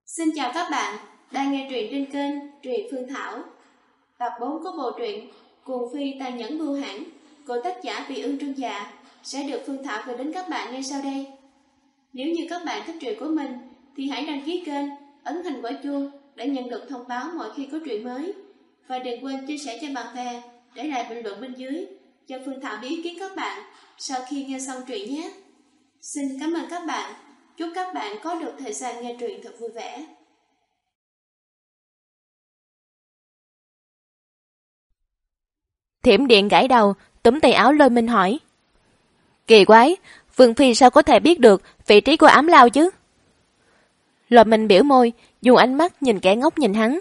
Xin chào các bạn, đang nghe truyện trên kênh Truyện Phương Thảo. Tập 4 của bộ truyện Cuồng Phi Tàn Nhẫn Bưu Hãn của tác giả Vị Ương Trương Dạ sẽ được Phương Thảo gửi đến các bạn ngay sau đây. Nếu như các bạn thích truyện của mình thì hãy đăng ký kênh, ấn hình quả chuông để nhận được thông báo mỗi khi có truyện mới. Và đừng quên chia sẻ cho bạn bè, để lại bình luận bên dưới cho Phương Thảo biết ý kiến các bạn sau khi nghe xong truyện nhé. Xin cảm ơn các bạn. Chúc các bạn có được thời gian nghe truyện thật vui vẻ. Thiểm Điện gãi đầu, túm tay áo Lôi Minh hỏi. Kỳ quái, Vương Phi sao có thể biết được vị trí của Ám Lao chứ? Lôi Minh biểu môi, dùng ánh mắt nhìn kẻ ngốc nhìn hắn.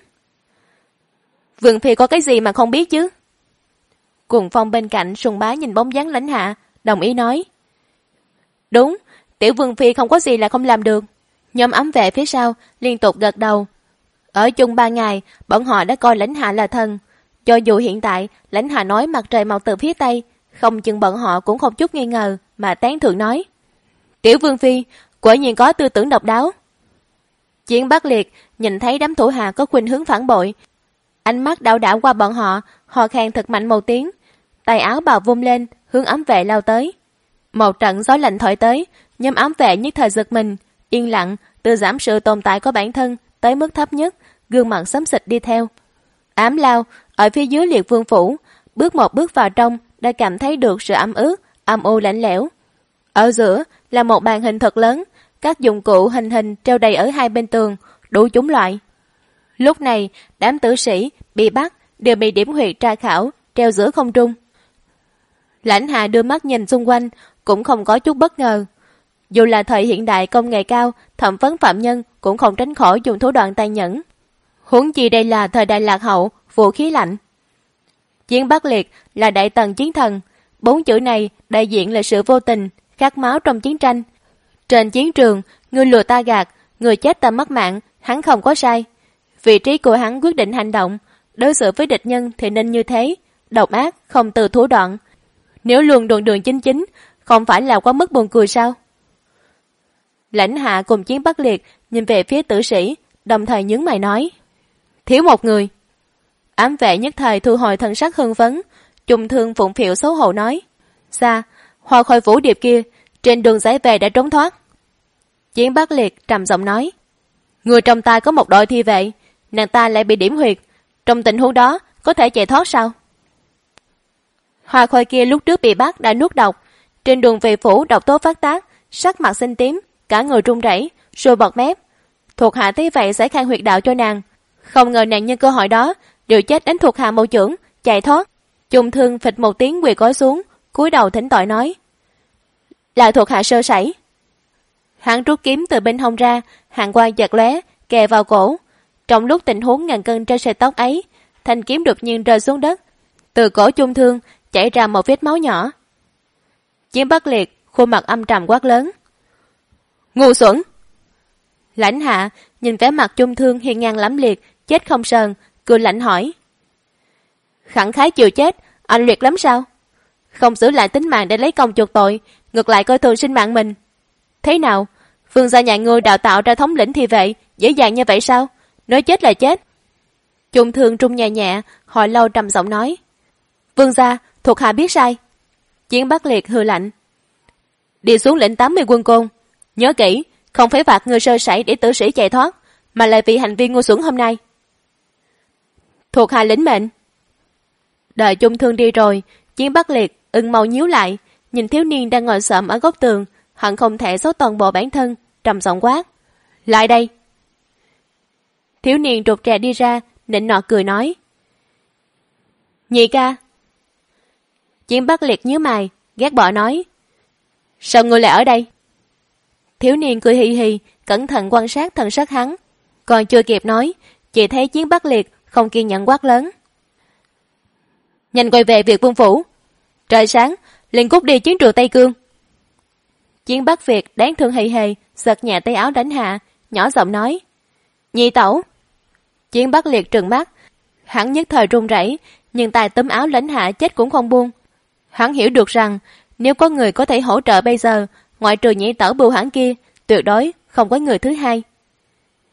Vương Phi có cái gì mà không biết chứ? Cuồng Phong bên cạnh sùng bá nhìn bóng dáng Lãnh Hạ, đồng ý nói. Đúng, tiểu Vương Phi không có gì là không làm được. Nhóm ám vệ phía sau liên tục gật đầu. Ở chung 3 ngày, bọn họ đã coi Lãnh Hạ là thần. Cho dù hiện tại Lãnh Hạ nói mặt trời mọc từ phía tây, không chừng bọn họ cũng không chút nghi ngờ mà tán thưởng nói. Tiểu Vương Phi, quả nhiên có tư tưởng độc đáo. Chiến Bắc Liệt nhìn thấy đám thủ hạ có khuynh hướng phản bội, ánh mắt đảo đảo qua bọn họ, hò khan thật mạnh một tiếng, tay áo bào vung lên, hướng ám vệ lao tới. Một trận gió lạnh thổi tới, nhóm ám vệ nhất thời giật mình, yên lặng, tự giảm sự tồn tại của bản thân tới mức thấp nhất, gương mặt xám xịt đi theo. Ám Lao ở phía dưới Liệt Vương phủ, bước một bước vào trong đã cảm thấy được sự ẩm ướt, âm u lạnh lẽo. Ở giữa là một bàn hình thật lớn, các dụng cụ hình treo đầy ở hai bên tường, đủ chủng loại. Lúc này, đám tử sĩ bị bắt đều bị điểm huyệt tra khảo, treo giữa không trung. Lãnh Hạ đưa mắt nhìn xung quanh, cũng không có chút bất ngờ. Dù là thời hiện đại công nghệ cao, thẩm vấn phạm nhân cũng không tránh khỏi dùng thủ đoạn tàn nhẫn. Huống chi đây là thời đại lạc hậu, vũ khí lạnh. Chiến Bắc Liệt là đại tần chiến thần, 4 chữ này đại diện là sự vô tình, khát máu trong chiến tranh. Trên chiến trường, người lừa ta gạt, người chết ta mất mạng, hắn không có sai. Vị trí của hắn quyết định hành động, đối xử với địch nhân thì nên như thế, độc ác, không từ thủ đoạn. Nếu luôn đường đường chính chính, không phải là quá mức buồn cười sao? Lãnh Hạ cùng Chiến Bắc Liệt nhìn về phía tử sĩ, đồng thời nhướng mày nói. Thiếu một người. Ám vệ nhất thời thu hồi thần sắc hưng phấn, trùng thương phụng phịu xấu hổ nói. Xa, Hoa Khôi Vũ Điệp kia, trên đường giải về đã trốn thoát. Chiến Bắc Liệt trầm giọng nói. Người trong ta có một đội thi vệ, nàng ta lại bị điểm huyệt. Trong tình huống đó, có thể chạy thoát sao? Hoa Khôi kia lúc trước bị bắt đã nuốt độc, trên đường về phủ độc tố phát tác, sắc mặt xanh tím, cả người run rẩy, rồi bọt mép. Thuộc hạ thấy vậy sẽ khai huyệt đạo cho nàng, không ngờ nàng nhân cơ hội đó đều chết đánh thuộc hạ mẫu trưởng, chạy thoát. Trung thương phịch một tiếng quỳ gối xuống, cúi đầu thỉnh tội nói. Là thuộc hạ sơ sẩy. Hắn rút kiếm từ bên hông ra, hàng quang giật lóe, kề vào cổ. Trong lúc tình huống ngàn cân trên sợi tóc ấy, thanh kiếm đột nhiên rơi xuống đất, từ cổ Trung thương chảy ra một vết máu nhỏ. Chiến Bắc Liệt khuôn mặt âm trầm quát lớn. Ngu xuẩn! Lãnh Hạ nhìn vẻ mặt Trung thương hiên ngang lẫm liệt, chết không sờn, cười lạnh hỏi. Khẳng khái chịu chết, anh liệt lắm sao? Không giữ lại tính mạng để lấy công chuộc tội, ngược lại coi thường sinh mạng mình. Thế nào? Vương gia nhà ngươi đào tạo ra thống lĩnh thì vậy, dễ dàng như vậy sao? Nói chết là chết. Trung thương trung nhẹ nhẹ, hồi lâu trầm giọng nói. Vương gia, thuộc hạ biết sai. Chiến Bắc Liệt hừ lạnh. Đi xuống lĩnh 80 quân côn. Nhớ kỹ, không phải phạt người sơ sẩy để tử sĩ chạy thoát, mà là vì hành vi ngu xuẩn hôm nay. Thuộc hạ lĩnh mệnh. Đợi Trung thương đi rồi, Chiến Bắc Liệt ưng màu nhíu lại, nhìn thiếu niên đang ngồi xổm ở góc tường, hận không thể xấu toàn bộ bản thân, trầm giọng quát. Lại đây. Thiếu niên rụt rè đi ra, nịnh nọt cười nói. Nhị ca. Chiến Bắc Liệt nhíu mày, ghét bỏ nói. Sao ngươi lại ở đây? Thiếu niên cười hì hì, cẩn thận quan sát thần sắc hắn. Còn chưa kịp nói, chỉ thấy Chiến Bắc Liệt không kiên nhẫn quát lớn. Nhanh quay về Việt Vương phủ. Trời sáng, liền cút đi chiến trường Tây Cương. Chiến Bắc Việt đáng thương hề hề, giật nhẹ tay áo Lãnh Hạ, nhỏ giọng nói. Nhị tẩu. Chiến Bắc Liệt trừng mắt, hắn nhất thời run rẩy, nhưng tay túm áo Lãnh Hạ chết cũng không buông. Hắn hiểu được rằng, nếu có người có thể hỗ trợ bây giờ, ngoại trừ nhị tẩu Bưu Hãn kia, tuyệt đối không có người thứ hai.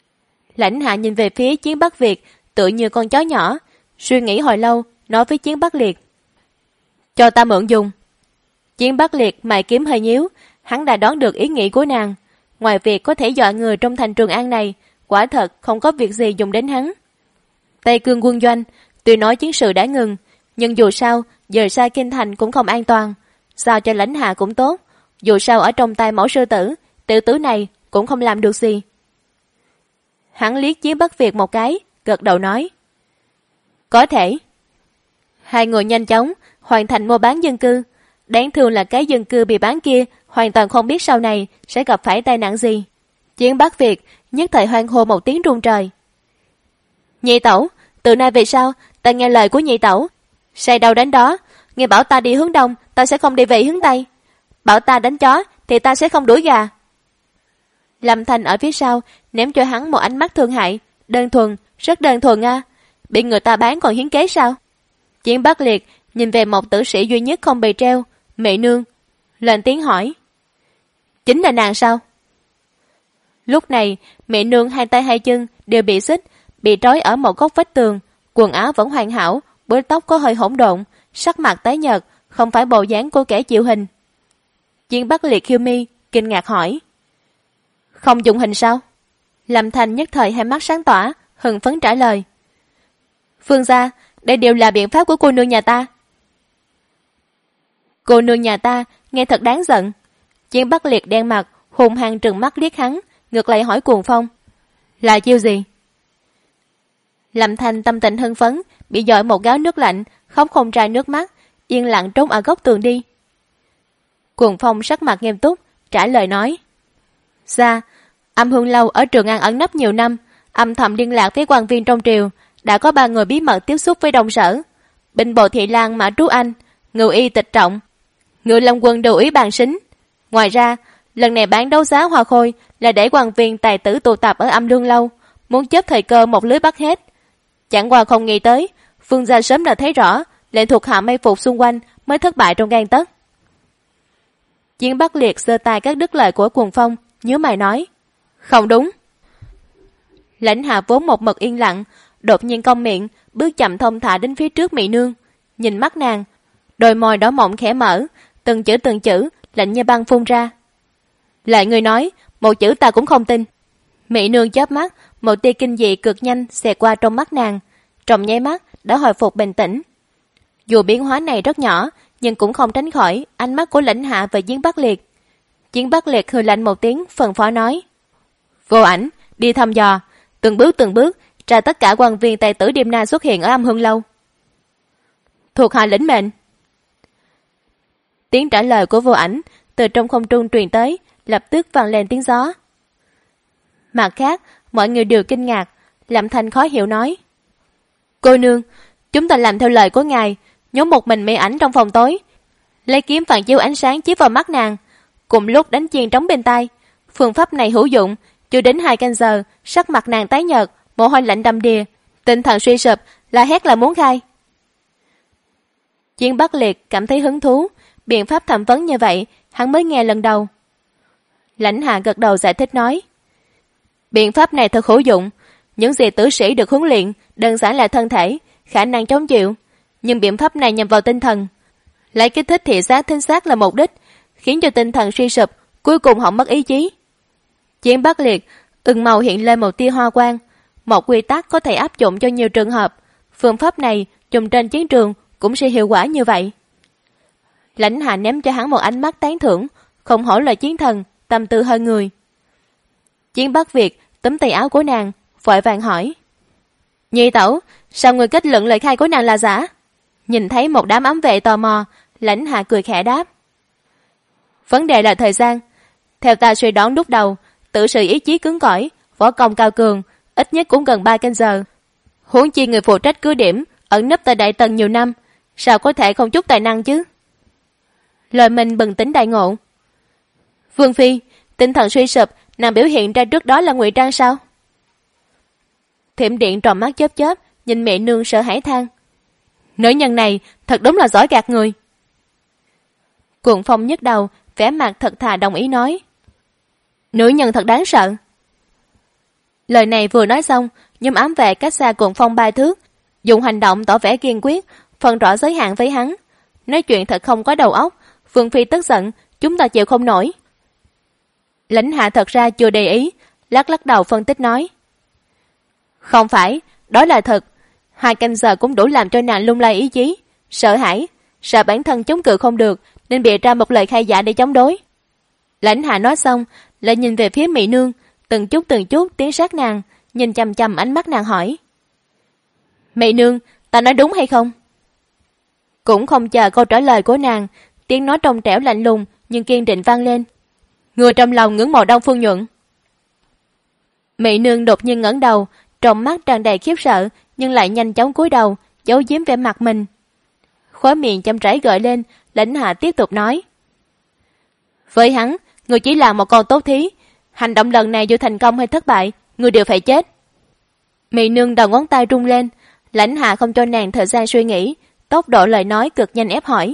Lãnh Hạ nhìn về phía Chiến Bắc Việt, tựa như con chó nhỏ, suy nghĩ hồi lâu, nói với Chiến Bắc Liệt. Cho ta mượn dùng. Chiến Bắc Liệt mày kiếm hơi nhíu, hắn đã đoán được ý nghĩ của nàng. Ngoài việc có thể dọa người trong thành Trường An này, quả thật không có việc gì dùng đến hắn. Tây Cương quân doanh, tuy nói chiến sự đã ngừng, nhưng dù sao, giờ xa kinh thành cũng không an toàn. Sao cho Lãnh Hạ cũng tốt, dù sao ở trong tay Mẫu sư tử, tiểu tử này cũng không làm được gì. Hắn liếc Chiến Bắc Việt một cái, gật đầu nói. Có thể. Hai người nhanh chóng hoàn thành mua bán dân cư. Đáng thương là cái dân cư bị bán kia hoàn toàn không biết sau này sẽ gặp phải tai nạn gì. Chiến Bắc Việt nhất thời hoan hô một tiếng rung trời. Nhị tẩu, từ nay về sau ta nghe lời của nhị tẩu, say đâu đánh đó. Nghe bảo ta đi hướng đông, ta sẽ không đi về hướng tây. Bảo ta đánh chó thì ta sẽ không đuổi gà. Lâm Thanh ở phía sau ném cho hắn một ánh mắt thương hại. Đơn thuần, rất đơn thuần a. Bị người ta bán còn hiến kế sao? Chiến Bắc Liệt nhìn về một tử sĩ duy nhất không bị treo, Mẹ Nương, lên tiếng hỏi. Chính là nàng sao? Lúc này, Mẹ Nương hai tay hai chân đều bị xích, bị trói ở một góc vách tường, quần áo vẫn hoàn hảo, búi tóc có hơi hỗn độn, sắc mặt tái nhợt, không phải bộ dáng của kẻ chịu hình. Chiến Bắc Liệt khiêu mi, kinh ngạc hỏi. Không dụng hình sao? Lâm Thanh nhất thời hai mắt sáng tỏa, hừng phấn trả lời. Phương gia, đây đều là biện pháp của cô nương nhà ta. Cô nương nhà ta nghe thật đáng giận. Chiến Bắc Liệt đen mặt, hùng hăng trừng mắt liếc hắn, ngược lại hỏi Cuồng Phong. Là chiêu gì? Lâm Thanh tâm tình hưng phấn, bị dội một gáo nước lạnh, khóc không ra nước mắt, yên lặng trốn ở góc tường đi. Cuồng Phong sắc mặt nghiêm túc, trả lời nói. Dạ, Âm Hương Lâu ở Trường An ẩn nấp nhiều năm, âm thầm liên lạc với quan viên trong triều, đã có 3 người bí mật tiếp xúc với Đông Sở. Binh bộ Thị Lang Mã Trú Anh, Ngưu Y Tịch Trọng, Ngự Lâm Quân Đều Ý Bàn Sính. Ngoài ra, lần này bán đấu giá hoa khôi là để quan viên tài tử tụ tập ở Âm Lương Lâu, muốn chớp thời cơ một lưới bắt hết. Chẳng qua không nghĩ tới, Phương gia sớm đã thấy rõ, lệnh thuộc hạ may phục xung quanh mới thất bại trong gang tấc. Chiến Bắc Liệt giơ tay cắt đứt lời của Cuồng Phong, nhớ mày nói. Không đúng. Lãnh Hạ vốn một mực yên lặng, đột nhiên cong miệng, bước chậm thông thả đến phía trước Mị Nương, nhìn mắt nàng, đôi môi đỏ mọng khẽ mở, từng chữ lạnh như băng phun ra. Lại người nói, một chữ ta cũng không tin. Mị Nương chớp mắt, một tia kinh dị cực nhanh xẹt qua trong mắt nàng, trong nháy mắt đã hồi phục bình tĩnh. Dù biến hóa này rất nhỏ, nhưng cũng không tránh khỏi ánh mắt của Lãnh Hạ và Chiến Bắc Liệt. Chiến Bắc Liệt hừ lạnh một tiếng, phân phó nói. Vô Ảnh, đi thăm dò, từng bước tra tất cả quan viên tài tử đêm nay xuất hiện ở Âm Hương Lâu. Thuộc hạ lĩnh mệnh. Tiếng trả lời của Vô Ảnh từ trong không trung truyền tới, lập tức vang lên tiếng gió. Mặt khác, mọi người đều kinh ngạc, Lâm Thanh khó hiểu nói. Cô nương, chúng ta làm theo lời của ngài, nhốt một mình Mỹ Ảnh trong phòng tối, lấy kiếm phản chiếu ánh sáng chiếu vào mắt nàng, cùng lúc đánh chiên trống bên tai. Phương pháp này hữu dụng, chưa đến 2 canh giờ, sắc mặt nàng tái nhợt, mồ hôi lạnh đầm đìa, tinh thần suy sụp, la hét là muốn khai. Chiến Bắc Liệt cảm thấy hứng thú, biện pháp thẩm vấn như vậy, hắn mới nghe lần đầu. Lãnh Hạ gật đầu giải thích nói. Biện pháp này thật hữu dụng, những gì tử sĩ được huấn luyện đơn giản là thân thể, khả năng chống chịu, nhưng biện pháp này nhằm vào tinh thần, lấy kích thích thị giác thính giác là mục đích, khiến cho tinh thần suy sụp, cuối cùng hỏng mất ý chí. Chiến Bắc Liệt ửng màu hiện lên một tia hoa quang, một quy tắc có thể áp dụng cho nhiều trường hợp, phương pháp này dùng trên chiến trường cũng sẽ hiệu quả như vậy. Lãnh Hạ ném cho hắn một ánh mắt tán thưởng, không hổ là chiến thần, tâm tư hơn người. Chiến Bắc Việt túm tay áo của nàng, vội vàng hỏi. Nhị tẩu, sao người kết luận lời khai của nàng là giả? Nhìn thấy một đám ám vệ tò mò, Lãnh Hạ cười khẽ đáp. Vấn đề là thời gian. Theo ta suy đoán lúc đầu, tự sự ý chí cứng cỏi, võ công cao cường, ít nhất cũng gần 3 canh giờ. Huống chi người phụ trách cứ điểm, ẩn nấp tại Đại Tần nhiều năm, sao có thể không chút tài năng chứ? Lời mình bừng tỉnh đại ngộ. Vương Phi, tinh thần suy sụp, nàng biểu hiện ra trước đó là ngụy trang sao? Thiểm Điện tròn mắt chớp chớp, nhìn Mẹ Nương sợ hãi than. Nữ nhân này thật đúng là giỏi gạt người. Cuồng Phong nhức đầu, vẻ mặt thật thà đồng ý nói. Nữ nhân thật đáng sợ. Lời này vừa nói xong, nhóm ám vệ cách xa Cuồng Phong 3 thước, dùng hành động tỏ vẻ kiên quyết, phân rõ giới hạn với hắn. Nói chuyện thật không có đầu óc. Vương phi tức giận, chúng ta chịu không nổi. Lãnh Hạ thật ra chưa để ý, lắc lắc đầu phân tích nói: Không phải, đó là thật. 2 canh giờ cũng đủ làm cho nàng lung lay ý chí, sợ hãi, sợ bản thân chống cự không được, nên bịa ra một lời khai giả để chống đối. Lãnh Hạ nói xong, lại nhìn về phía Mỹ Nương, từng chút tiến sát nàng, nhìn chằm chằm ánh mắt nàng hỏi: Mỹ Nương, ta nói đúng hay không? Cũng không chờ câu trả lời của nàng, tiếng nói trong trẻo lạnh lùng nhưng kiên định vang lên: Người trong lòng ngưỡng mộ Đông Phương Nhuận. Mỹ Nương đột nhiên ngẩng đầu, trong mắt tràn đầy khiếp sợ, nhưng lại nhanh chóng cúi đầu, giấu giếm vẻ mặt mình. Khóe miệng chậm rãi gợi lên, Lãnh Hạ tiếp tục nói: Với hắn, người chỉ là một con tốt thí. Hành động lần này dù thành công hay thất bại, người đều phải chết. Mỹ Nương đầu ngón tay rung lên, Lãnh Hạ không cho nàng thời gian suy nghĩ, tốc độ lời nói cực nhanh ép hỏi: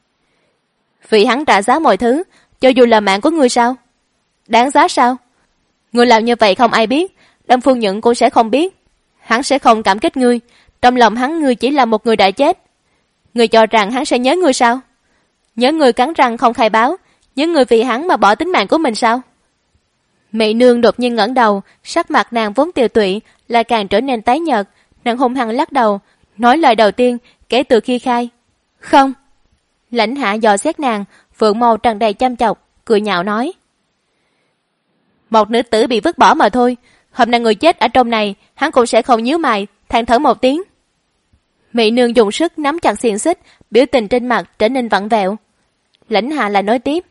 Vì hắn trả giá mọi thứ, cho dù là mạng của ngươi sao? Đáng giá sao? Ngươi làm như vậy không ai biết, Đông Phương Nhuận cũng sẽ không biết. Hắn sẽ không cảm kích ngươi, trong lòng hắn ngươi chỉ là một người đã chết. Ngươi cho rằng hắn sẽ nhớ ngươi sao? Nhớ ngươi cắn răng không khai báo, nhớ ngươi vì hắn mà bỏ tính mạng của mình sao? Mỹ Nương đột nhiên ngẩng đầu, sắc mặt nàng vốn tiều tụy lại càng trở nên tái nhợt, nàng hung hăng lắc đầu, nói lời đầu tiên kể từ khi khai: Không. Lãnh Hạ dò xét nàng, phượng màu tràn đầy chăm chọc, cười nhạo nói: Một nữ tử bị vứt bỏ mà thôi, hôm nay người chết ở trong này, hắn cũng sẽ không nhíu mày, than thở một tiếng. Mỹ Nương dùng sức nắm chặt xiềng xích, biểu tình trên mặt trở nên vặn vẹo. Lãnh Hạ lại nói tiếp: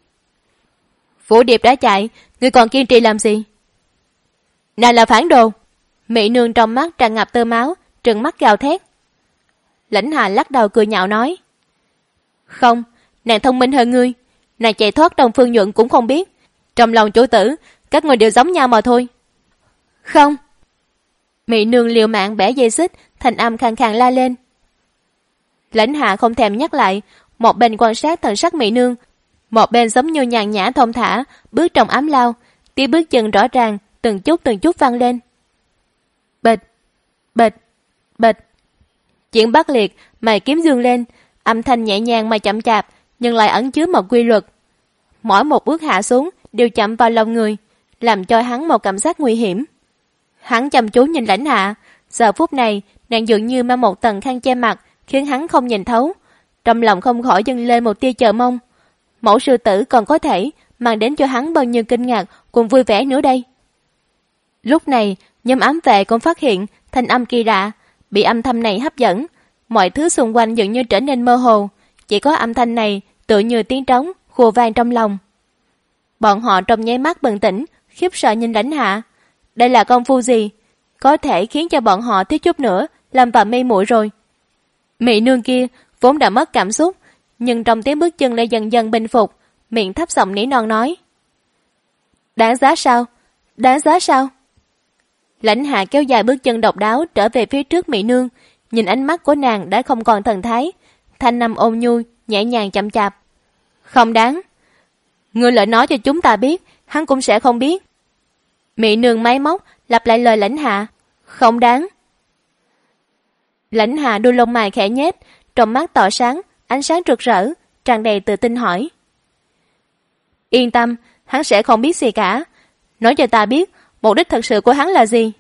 Vũ Điệp đã chạy, ngươi còn kiên trì làm gì? Nàng là phản đồ. Mỹ Nương trong mắt tràn ngập tơ máu, trừng mắt gào thét. Lãnh Hạ lắc đầu cười nhạo nói: Không, nàng thông minh hơn ngươi, nàng chạy thoát Đông Phương Nhuận cũng không biết. Trong lòng chủ tử, các người đều giống nhau mà thôi. Không. Mỹ Nương liều mạng bẻ dây xích, thanh âm khàn khàn la lên. Lãnh Hạ không thèm nhắc lại, một bên quan sát thần sắc Mỹ Nương, một bên giống như nhàn nhã thong thả bước trong ám lao, tiếng bước chân rõ ràng từng chút vang lên. Bịch, bịch, bịch. Chuyện Bắc Liệt, mày kiếm dương lên, âm thanh nhẹ nhàng mà chậm chạp, nhưng lại ẩn chứa một quy luật. Mỗi một bước hạ xuống đều chạm vào lòng người, làm cho hắn một cảm giác nguy hiểm. Hắn chăm chú nhìn Lãnh Hạ, giờ phút này nàng dường như mang một tầng khăn che mặt, khiến hắn không nhìn thấu. Trong lòng không khỏi dâng lên một tia chờ mong. Mẫu sư tử còn có thể mang đến cho hắn bao nhiêu kinh ngạc cùng vui vẻ nữa đây. Lúc này, nhóm ám vệ cũng phát hiện thanh âm kỳ lạ, bị âm thanh này hấp dẫn, mọi thứ xung quanh dường như trở nên mơ hồ, chỉ có âm thanh này tựa như tiếng trống khua vang trong lòng. Bọn họ trong nháy mắt bừng tỉnh, khiếp sợ nhìn Lãnh Hạ. Đây là công phu gì? Có thể khiến cho bọn họ thiếu chút nữa làm vào mê muội rồi. Mỹ Nương kia vốn đã mất cảm xúc, nhưng trong tiếng bước chân lại dần dần bình phục, miệng thấp giọng nỉ non nói: Đáng giá sao? Đáng giá sao? Lãnh Hạ kéo dài bước chân độc đáo trở về phía trước Mỹ Nương, nhìn ánh mắt của nàng đã không còn thần thái, thanh âm ôn nhu, nhẹ nhàng chậm chạp. Không đáng. Ngươi lỡ nói cho chúng ta biết, hắn cũng sẽ không biết. Mỹ Nương máy móc lặp lại lời Lãnh Hạ. Không đáng. Lãnh Hạ đôi lông mày khẽ nhếch, trong mắt tỏ sáng, ánh sáng rực rỡ, tràn đầy tự tin hỏi: Yên tâm, hắn sẽ không biết gì cả. Nói cho ta biết, mục đích thật sự của hắn là gì?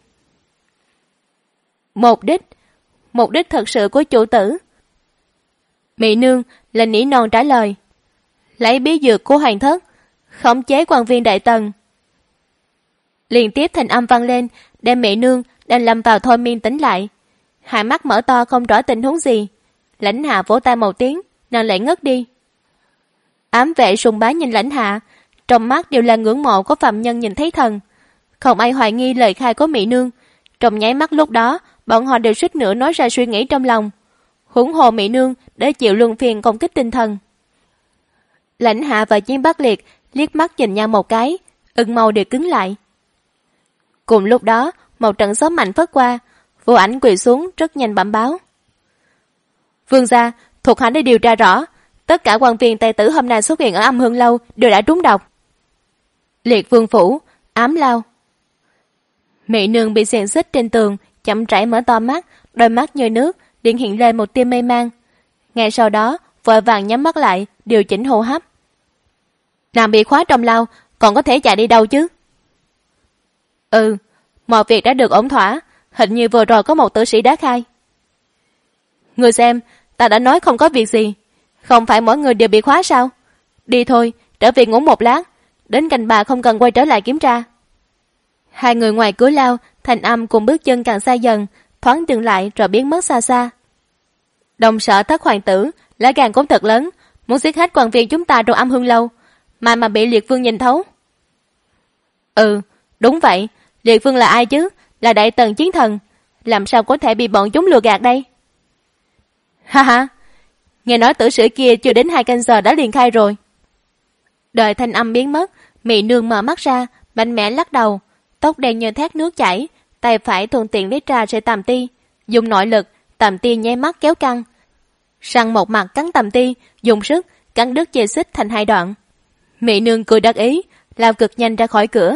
Mục đích thật sự của chủ tử. Mỹ Nương là nỉ non trả lời: Lấy bí dược của hoàng thất, khống chế quan viên đại tần. Liên tiếp thành âm vang lên, đem Mỹ Nương đang lâm vào thôi miên tỉnh lại. Hai mắt mở to không rõ tình huống gì. Lãnh Hạ vỗ tay một tiếng, nàng lại ngất đi. Ám vệ sùng bái nhìn Lãnh Hạ, trong mắt đều là ngưỡng mộ của phạm nhân nhìn thấy thần. Không ai hoài nghi lời khai của Mỹ Nương. Trong nháy mắt lúc đó, bọn họ đều suýt nữa nói ra suy nghĩ trong lòng. Huống hồ Mỹ Nương để chịu luân phiền công kích tinh thần. Lãnh Hạ và Chiến Bắc Liệt liếc mắt nhìn nhau một cái, ửng màu đều cứng lại. Cùng lúc đó, một trận gió mạnh phất qua, Vô Ảnh quỳ xuống rất nhanh bẩm báo: Vương gia, thuộc hạ đã điều tra rõ, tất cả quan viên tài tử hôm nay xuất hiện ở Âm Hương lâu đều đã trúng độc. Liệt Vương phủ, Ám Lao. Mỹ nương bị xiềng xích trên tường chậm rãi mở to mắt, đôi mắt như nước liền hiện lên một tia mê man. Ngay sau đó vội vàng nhắm mắt lại, điều chỉnh hô hấp. Nàng bị khóa trong lao, còn có thể chạy đi đâu chứ? Mọi việc đã được ổn thỏa, hình như vừa rồi có một tử sĩ đã khai. Người xem, ta đã nói không có việc gì, không phải mỗi người đều bị khóa sao? Đi thôi, trở về ngủ một lát, đến canh bà không cần quay trở lại kiểm tra. Hai người ngoài cửa lao, thanh âm cùng bước chân càng xa dần, thoáng dừng lại rồi biến mất xa xa. Đồng sở Thất hoàng tử lá gan cũng thật lớn, muốn giết hết quan viên chúng ta trong Âm Hương lâu, mà bị Liệt Vương nhìn thấu. Đúng vậy, Liệt Vương là ai chứ? Là đại tần chiến thần, làm sao có thể bị bọn chúng lừa gạt đây? Ha ha, nghe nói tử sĩ kia chưa đến 2 canh giờ đã liền khai rồi. Đợi thanh âm biến mất, Mỹ nương mở mắt ra, mạnh mẽ lắc đầu, tóc đen như thác nước chảy, tay phải thuận tiện lấy ra sợi tằm ti, dùng nội lực, tằm ti nháy mắt kéo căng. Sang một mặt cắn tằm ti, dùng sức cắn đứt dây xích thành 2 đoạn. Mỹ nương cười đắc ý, lao cực nhanh ra khỏi cửa.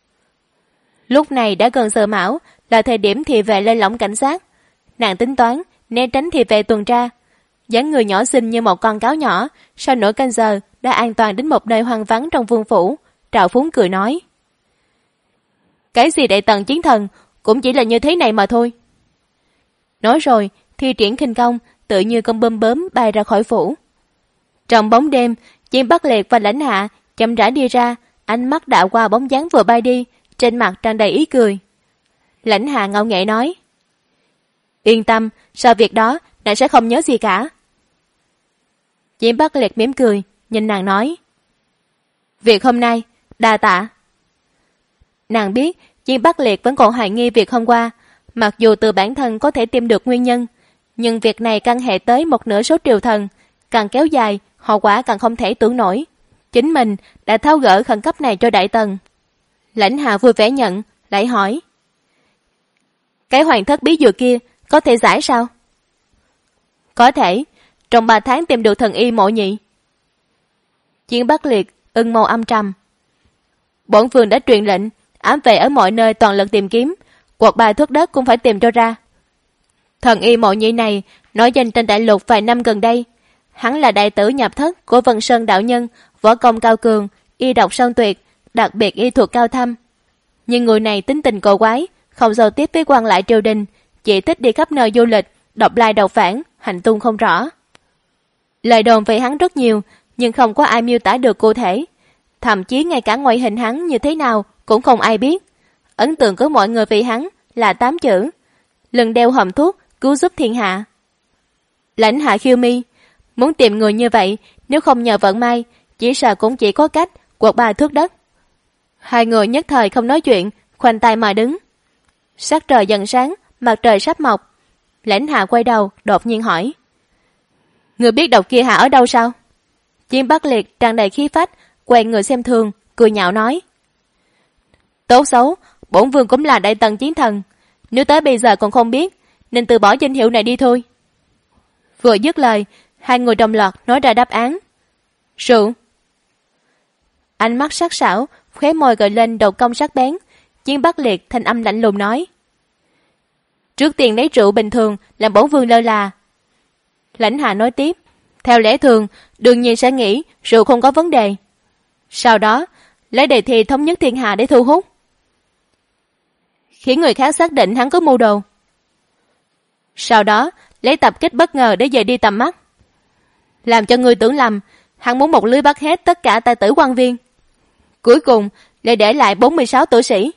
Lúc này đã gần giờ mão, là thời điểm thị vệ lên lỏng cảnh sát. Nàng tính toán né tránh thị vệ tuần tra, dáng người nhỏ xinh như một con cáo nhỏ, sau nửa canh giờ đã an toàn đến một nơi hoang vắng trong vương phủ. Trào Phúng cười nói: cái gì đại tần chiến thần cũng chỉ là như thế này mà thôi. Nói rồi thi triển khinh công, tự như con bơm bướm bay ra khỏi phủ. Trong bóng đêm, Diêm Bắc Liệt và Lãnh Hạ chậm rãi đi ra, ánh mắt đảo qua bóng dáng vừa bay đi, trên mặt tràn đầy ý cười. Lãnh Hạ ngạo nghễ nói: yên tâm, sau việc đó nàng sẽ không nhớ gì cả. Diêm Bắc Liệt mỉm cười, nhìn nàng nói: việc hôm nay, đa tạ. Nàng biết Diêm Bắc Liệt vẫn còn hoài nghi việc hôm qua, mặc dù từ bản thân có thể tìm được nguyên nhân, nhưng việc này căn hệ tới một nửa số triều thần, càng kéo dài, hậu quả càng không thể tưởng nổi. Chính mình đã tháo gỡ khẩn cấp này cho đại tần. Lãnh Hạ vui vẻ nhận, lại hỏi: cái hoàng thất bí dược kia có thể giải sao? Có thể, trong 3 tháng tìm được thần y Mộ Nhị. Diêm Bắc Liệt ưng màu âm trầm. Bổn vương đã truyền lệnh, ám vệ ở mọi nơi toàn lực tìm kiếm, quật bài thuốc đất cũng phải tìm cho ra. Thần y Mộ Nhị này nói danh trên đại lục vài năm gần đây, hắn là đại tử nhập thất của Vân Sơn đạo nhân, võ công cao cường, y độc song tuyệt, đặc biệt y thuật cao thâm. Nhưng người này tính tình cổ quái, không giao tiếp với quan lại triều đình, chỉ thích đi khắp nơi du lịch, độc lai độc phản, hành tung không rõ. Lời đồn về hắn rất nhiều, nhưng không có ai miêu tả được cụ thể. Thậm chí ngay cả ngoại hình hắn như thế nào cũng không ai biết. Ấn tượng của mọi người về hắn là 8 chữ: lưng đeo hòm thuốc, cứu giúp thiên hạ. Lãnh Hạ khiêu mi, muốn tìm người như vậy, nếu không nhờ vận may, chỉ sợ cũng chỉ có cách quật bài thuốc đất. Hai người nhất thời không nói chuyện, khoanh tay mà đứng. Sắc trời dần sáng, mặt trời sắp mọc. Lãnh Hạ quay đầu, đột nhiên hỏi: người biết độc kia hạ ở đâu sao? Diêm Bắc Liệt tràn đầy khí phách, quay người xem thường, cười nhạo nói: tốt xấu, bổn vương cũng là đại tần chiến thần, nếu tới bây giờ còn không biết, nên từ bỏ danh hiệu này đi thôi. Vừa dứt lời, hai người đồng loạt nói ra đáp án: rượu. Ánh mắt sắc sảo, khóe môi gợi lên đầu cong sắc bén. Diêm Bắc Liệt thanh âm lạnh lùng nói: trước tiên lấy rượu bình thường làm bổn vương lơ là. Lãnh Hạ nói tiếp: theo lẽ thường, đương nhiên sẽ nghĩ rượu không có vấn đề. Sau đó, lấy đề thi thống nhất thiên hạ để thu hút, khiến người khác xác định hắn có mưu đồ. Sau đó, lấy tập kích bất ngờ để dời đi tầm mắt, làm cho người tưởng lầm hắn muốn một lưới bắt hết tất cả tài tử quan viên. Cuối cùng, lại để lại 46 tử sĩ.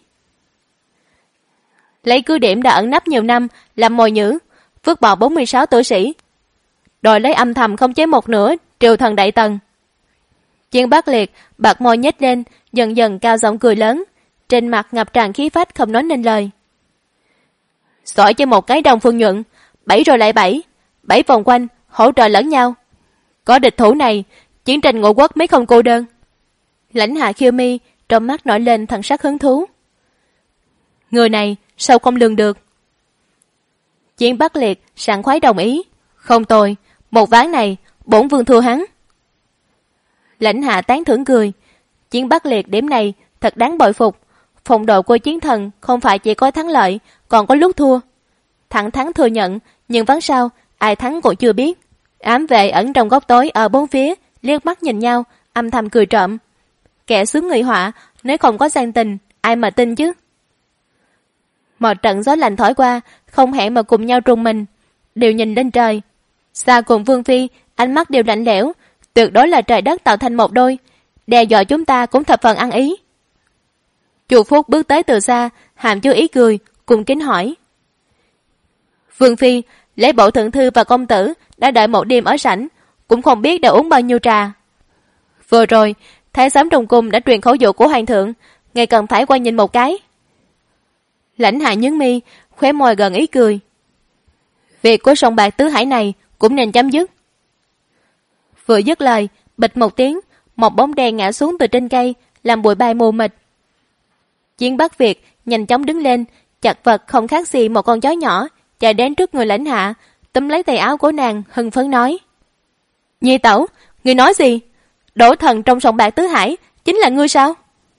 Lấy cứ điểm đã ẩn nấp nhiều năm làm mồi nhử, vứt bỏ 46 tử sĩ, đòi lấy âm thầm không chế một nửa triều thần đại tần. Diêm Bắc Liệt bạc môi nhếch lên, dần dần cao giọng cười lớn, trên mặt ngập tràn khí phách không nói nên lời. Giỏi cho một cái đồng phương nhuận, 7 rồi lại 7, 7 vòng quanh hỗ trợ lẫn nhau. Có địch thủ này, chiến tranh ngũ quốc mới không cô đơn. Lãnh Hạ khiêu mi, trong mắt nổi lên thần sắc hứng thú. Người này sao không lường được? Diêm Bắc Liệt sảng khoái đồng ý: không tồi, một ván này bổn vương thua hắn. Lãnh Hạ tán thưởng cười: Diêm Bắc Liệt điểm này thật đáng bội phục, Phong độ của chiến thần không phải chỉ có thắng lợi, còn có lúc thua. Thẳng thắng thừa nhận, nhưng ván sau, ai thắng cũng chưa biết. Ám vệ ẩn trong góc tối ở bốn phía, liếc mắt nhìn nhau, âm thầm cười trộm. Kẻ xướng người họa, nếu không có gian tình, ai mà tin chứ? Một trận gió lạnh thổi qua, không hẹn mà cùng nhau trùng mình, đều nhìn lên trời. Xa cùng Vương Phi, ánh mắt đều lạnh lẽo, tuyệt đối là trời đất tạo thành một đôi, đe dọa chúng ta cũng thập phần ăn ý. Chu Phúc bước tới từ xa, hàm chứa ý cười, cùng kính hỏi. Vương Phi, lễ bộ thượng thư và công tử đã đợi một đêm ở sảnh, cũng không biết đã uống bao nhiêu trà. Vừa rồi, thái giám trong cung đã truyền khẩu dụ của hoàng thượng, ngài cần phải qua nhìn một cái. Lãnh Hạ nhướng mi, khóe môi gần ý cười. Việc của sòng bạc tứ hải này cũng nên chấm dứt. Vừa dứt lời, bịch một tiếng, một bóng đen ngã xuống từ trên cây, làm bụi bay mù mịt. Chiến Bắc Việt nhanh chóng đứng lên, chặt vật không khác gì một con chó nhỏ, chạy đến trước người Lãnh Hạ, túm lấy tay áo của nàng, hưng phấn nói. Nhi tẩu, ngươi nói gì? Đổ thần trong sòng bạc tứ hải chính là ngươi sao?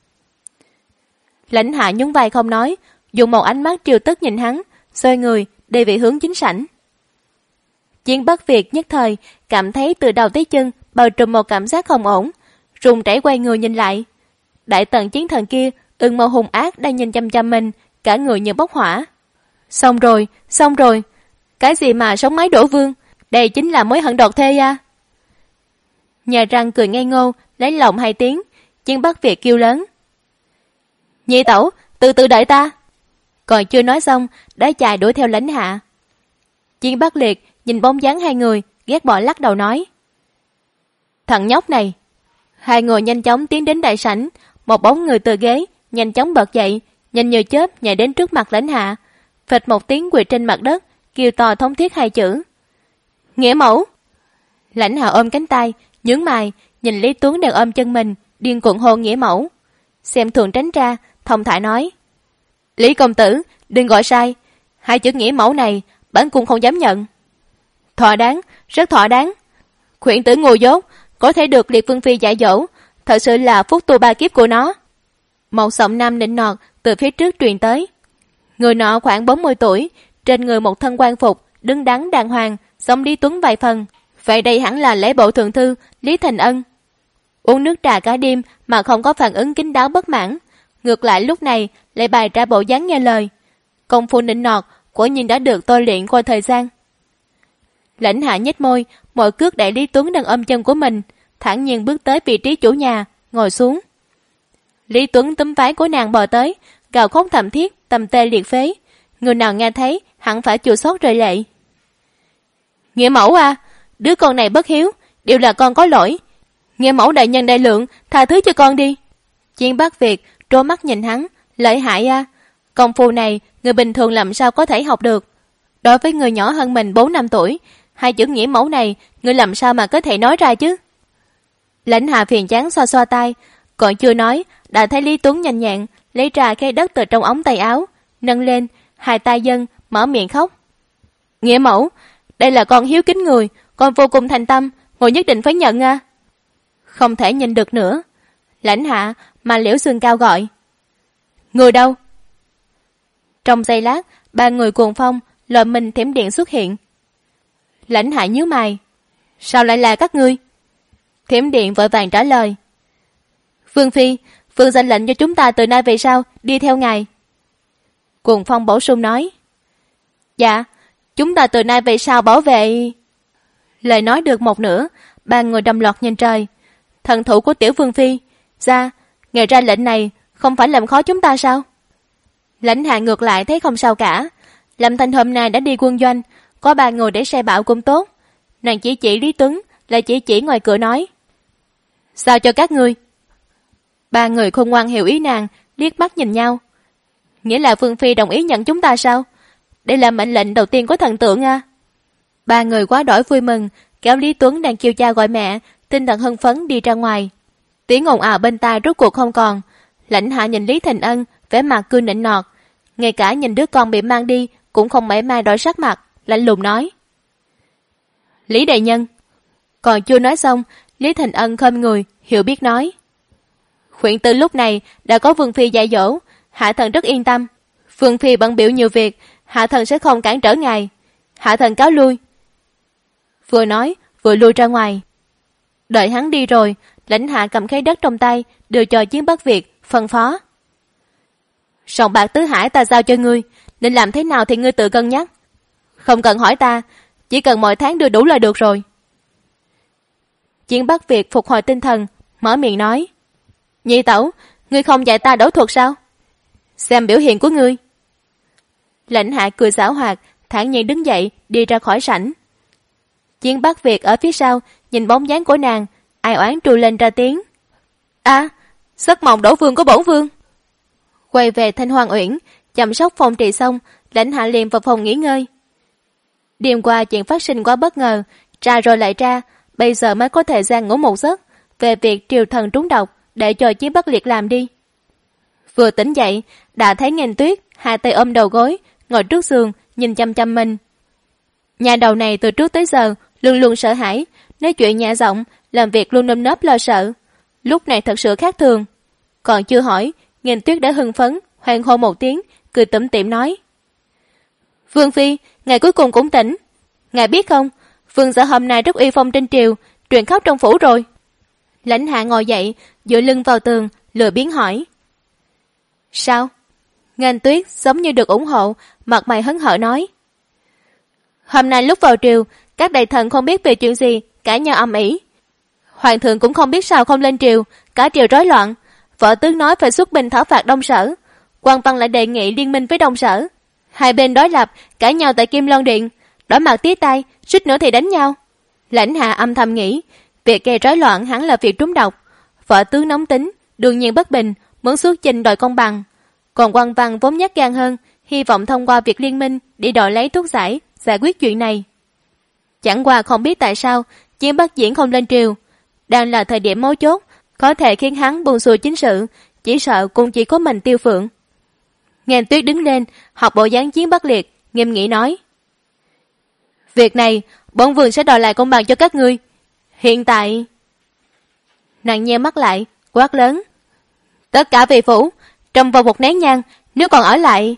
Lãnh Hạ nhún vai không nói, dùng một ánh mắt trêu tức nhìn hắn, xoay người đi về hướng chính sảnh. Chiến Bắc Việt nhất thời cảm thấy từ đầu tới chân bao trùm một cảm giác không ổn, run rẩy quay người nhìn lại. Đại tần chiến thần kia ưng màu hung ác đang nhìn chăm chăm mình, cả người như bốc hỏa. Xong rồi, cái gì mà sống mái đổ vương, đây chính là mối hận đột thê à? Nhà răng cười ngây ngô, lấy lòng 2 tiếng, Chiến Bắc Việt kêu lớn. Nhị tẩu, từ từ đợi ta. Còn chưa nói xong, đã chạy đuổi theo Lãnh Hạ. Chiến Bắc Liệt nhìn bóng dáng hai người, ghét bỏ lắc đầu nói. Thằng nhóc này. Hai người nhanh chóng tiến đến đại sảnh, một bóng người từ ghế, nhanh chóng bật dậy, nhanh như chớp nhảy đến trước mặt Lãnh Hạ. Phịch một tiếng quỳ trên mặt đất, kêu to thống thiết 2 chữ. Nghĩa mẫu. Lãnh Hạ ôm cánh tay, nhướng mày, nhìn Lý Tuấn đang ôm chân mình, điên cuồng hô nghĩa mẫu. Xem thường tránh ra, thông thả nói. Lý công tử, đừng gọi sai, 2 chữ nghĩa mẫu này, bản cung không dám nhận. Thỏa đáng, rất thỏa đáng. Khuyển tử ngu dốt, có thể được Liệt Vương Phi dạy dỗ, thật sự là phúc tu 3 kiếp của nó. Một giọng nam nịnh nọt từ phía trước truyền tới. Người nọ khoảng 40 tuổi, trên người một thân quan phục, đứng đắn đàng hoàng, giống Lý Tuấn vài phần. Vậy đây hẳn là lễ bộ thượng thư Lý Thành Ân. Uống nước trà cả đêm mà không có phản ứng kín đáo bất mãn, ngược lại lúc này lại bày ra bộ dáng nghe lời. Công phu nịnh nọt quả nhiên đã được tôi luyện qua thời gian. Lãnh Hạ nhếch môi, mọi cước đẩy Lý Tuấn đang ôm chân của mình, thản nhiên bước tới vị trí chủ nhà, ngồi xuống. Lý Tuấn túm váy của nàng bò tới, gào khóc thảm thiết, tâm tê liệt phế. Người nào nghe thấy hẳn phải chua xót rơi lệ. Nghĩa mẫu à, đứa con này bất hiếu, đều là con có lỗi. Nghĩa mẫu đại nhân đại lượng, tha thứ cho con đi. Chiến Bắc Việt trố mắt nhìn hắn, lợi hại à, công phu này người bình thường làm sao có thể học được. Đối với người nhỏ hơn mình 4 năm tuổi, 2 chữ nghĩa mẫu này người làm sao mà có thể nói ra chứ? Lãnh Hạ phiền chán xoa xoa tay, còn chưa nói đã thấy Lý Tuấn nhanh nhẹn lấy ra khay đất từ trong ống tay áo, nâng lên, 2 tay dâng, mở miệng khóc. Nghĩa mẫu, đây là con hiếu kính người, con vô cùng thành tâm, ngồi nhất định phải nhận à. Không thể nhìn được nữa. Lãnh Hạ mà Liễu Xương Cao gọi. Người đâu? Trong giây lát, 3 người cuồng phong, lội mình thiểm điện xuất hiện. Lãnh Hạ nhíu mày. Sao lại là các ngươi? Thiểm điện vội vàng trả lời. Vương Phi, Vương ra lệnh cho chúng ta từ nay về sau đi theo ngài. Cuồng phong bổ sung nói. Dạ, chúng ta từ nay về sau bảo vệ. Lời nói được một nửa, 3 người đâm loạt nhìn trời. Thần thủ của tiểu Vương Phi, ra, ngài ra lệnh này không phải làm khó chúng ta sao? Lãnh Hạ ngược lại thấy không sao cả. Lâm Thanh hôm nay đã đi quân doanh, có 3 người để xe bạo cũng tốt. Nàng chỉ Lý Tuấn, lại chỉ ngoài cửa nói. Sao cho các ngươi? 3 người khôn ngoan hiểu ý nàng, liếc mắt nhìn nhau. Nghĩa là Vương Phi đồng ý nhận chúng ta sao? Đây là mệnh lệnh đầu tiên của thần tượng à? 3 người quá đỗi vui mừng, kéo Lý Tuấn đang kêu cha gọi mẹ, tinh thần hưng phấn đi ra ngoài. Tiếng ồn ào bên tai rốt cuộc không còn. Lãnh Hạ nhìn Lý Thành Ân, vẻ mặt cười nịnh nọt, ngay cả nhìn đứa con bị mang đi cũng không mảy may đổi sắc mặt, lạnh lùng nói. Lý đại nhân. Còn chưa nói xong, Lý Thành Ân khom người, hiểu biết nói. Khuyển tử lúc này đã có Vương Phi dạy dỗ, Hạ thần rất yên tâm. Vương phi bận bịu nhiều việc, hạ thần sẽ không cản trở ngài. Hạ thần cáo lui. Vừa nói vừa lui ra ngoài. Đợi hắn đi rồi, Lãnh Hạ cầm khế đất trong tay đưa cho Chiến Bắc Việt, phân phó: sòng bạc tứ hải ta giao cho ngươi, nên làm thế nào thì ngươi tự cân nhắc. Không cần hỏi ta, chỉ cần mỗi tháng đưa đủ là được rồi. Chiến Bắc Việt phục hồi tinh thần, mở miệng nói: nhị tẩu, ngươi không dạy ta đấu thuật sao? Xem biểu hiện của ngươi. Lãnh Hạ cười giảo hoạt, thản nhiên đứng dậy đi ra khỏi sảnh. Chiến Bắc Việt ở phía sau nhìn bóng dáng của nàng, ai oán trù lên ra tiếng: a, giấc mộng đổ vương của bổn vương. Quay về Thanh Hoàng Uyển, chăm sóc phòng trị xong, Lãnh Hạ liền vào phòng nghỉ ngơi. Đêm qua chuyện phát sinh quá bất ngờ, tra rồi lại tra, bây giờ mới có thời gian ngủ một giấc. Về việc triều thần trúng độc, để cho Chiến Bắc Liệt làm đi. Vừa tỉnh dậy, đã thấy Nghênh Tuyết hai tay ôm đầu gối, ngồi trước giường nhìn chăm chăm mình. Nhà đầu này từ trước tới giờ luôn luôn sợ hãi, nói chuyện nhẹ giọng, làm việc luôn nơm nớp lo sợ. Lúc này thật sự khác thường. Còn chưa hỏi, Nghênh Tuyết đã hưng phấn, hoan hô một tiếng, cười tủm tỉm nói: Vương phi, ngày cuối cùng cũng tỉnh. Ngài biết không, vương gia hôm nay rất uy phong trên triều, truyền khắp trong phủ rồi. Lãnh Hạ ngồi dậy, dựa lưng vào tường, lười biếng hỏi: sao? Nghênh Tuyết giống như được ủng hộ, mặt mày hớn hở nói: hôm nay lúc vào triều, các đại thần không biết về chuyện gì, cãi nhau ầm ĩ. Hoàng thượng cũng không biết sao không lên triều, cả triều rối loạn. Võ tướng nói phải xuất binh thảo phạt Đông Sở, quan văn lại đề nghị liên minh với Đông Sở. Hai bên đối lập, cãi nhau tại Kim Loan Điện, đỏ mặt tía tay, suýt nữa thì đánh nhau. Lãnh Hạ âm thầm nghĩ, việc gây rối loạn hẳn là việc trúng độc. Võ tướng nóng tính, đương nhiên bất bình, muốn xuất chinh đòi công bằng. Còn quan văn vốn nhát gan hơn, hy vọng thông qua việc liên minh đi đòi lấy thuốc giải quyết chuyện này. Chẳng qua không biết tại sao Chiến Bắc Diễn không lên triều, đang là thời điểm mấu chốt, có thể khiến hắn buông xuôi chính sự, chỉ sợ cũng chỉ có mình Tiêu Phượng. Nghênh Tuyết đứng lên, học bộ dáng Chiến Bắc Liệt, nghiêm nghị nói: việc này bổn vương sẽ đòi lại công bằng cho các ngươi. Hiện tại... Nàng nheo mắt lại, quát lớn: tất cả về phủ, trong vòng một nén nhang, nếu còn ở lại.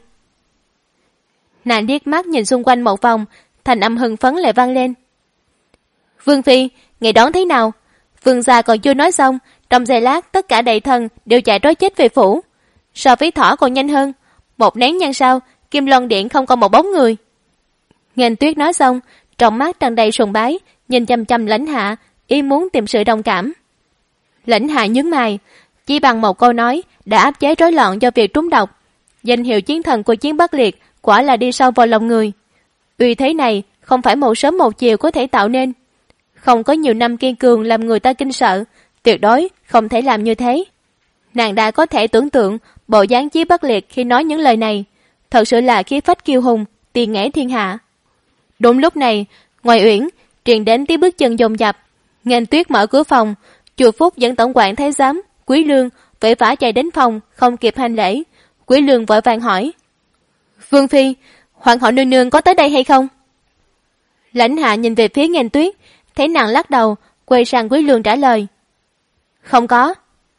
Nàng liếc mắt nhìn xung quanh một vòng, thành âm hưng phấn lại vang lên: Vương phi, ngày đón thế nào? Vương gia còn chưa nói xong, trong giây lát tất cả đại thần đều chạy trối chết về phủ. So với thỏ còn nhanh hơn, một nén nhang sau, Kim Loan Điện không còn một bóng người. Nghênh Tuyết nói xong, trong mắt tràn đầy sùng bái, nhìn chăm chăm Lãnh Hạ, ý muốn tìm sự đồng cảm. Lãnh Hạ nhướng mày, chỉ bằng một câu nói đã áp chế rối loạn do việc trúng độc. Danh hiệu chiến thần của Chiến Bắc Liệt quả là đi sâu vào lòng người. Uy thế này không phải một sớm một chiều có thể tạo nên. Không có nhiều năm kiên cường làm người ta kinh sợ, tuyệt đối không thể làm như thế. Nàng đã có thể tưởng tượng bộ dáng Chiến Bắc Liệt khi nói những lời này, thật sự là khí phách kiêu hùng, tiền nghẽ thiên hạ. Đúng lúc này, ngoài uyển truyền đến tiếng bước chân dồn dập. Nghênh Tuyết mở cửa phòng, Chu Phúc dẫn tổng quản thái giám Quý Lương vội vã chạy đến phòng, không kịp hành lễ. Quý Lương vội vàng hỏi: Vương phi, hoàng hậu nương nương có tới đây hay không? Lãnh Hạ nhìn về phía Nghênh Tuyết, thấy nàng lắc đầu, quay sang Quý Lương trả lời: không có.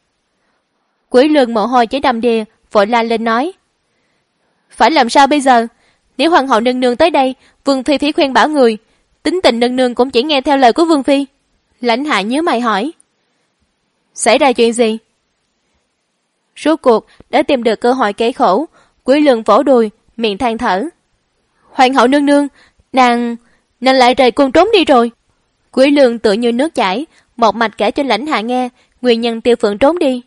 Quý Lương mồ hôi chảy đầm đìa, vội la lên nói: phải làm sao bây giờ? Nếu hoàng hậu nương nương tới đây, Vương phi phải khuyên bảo người, tính tình nương nương cũng chỉ nghe theo lời của Vương phi. Lãnh Hạ nhíu mày hỏi: xảy ra chuyện gì? Rốt cuộc đã tìm được cơ hội kể khổ. Quý Lương vỗ đùi, miệng than thở: hoàng hậu nương nương, nàng lại rời cung trốn đi rồi. Quý Lương tựa như nước chảy, một mạch kể cho Lãnh Hạ nghe nguyên nhân Tiêu Phượng trốn đi.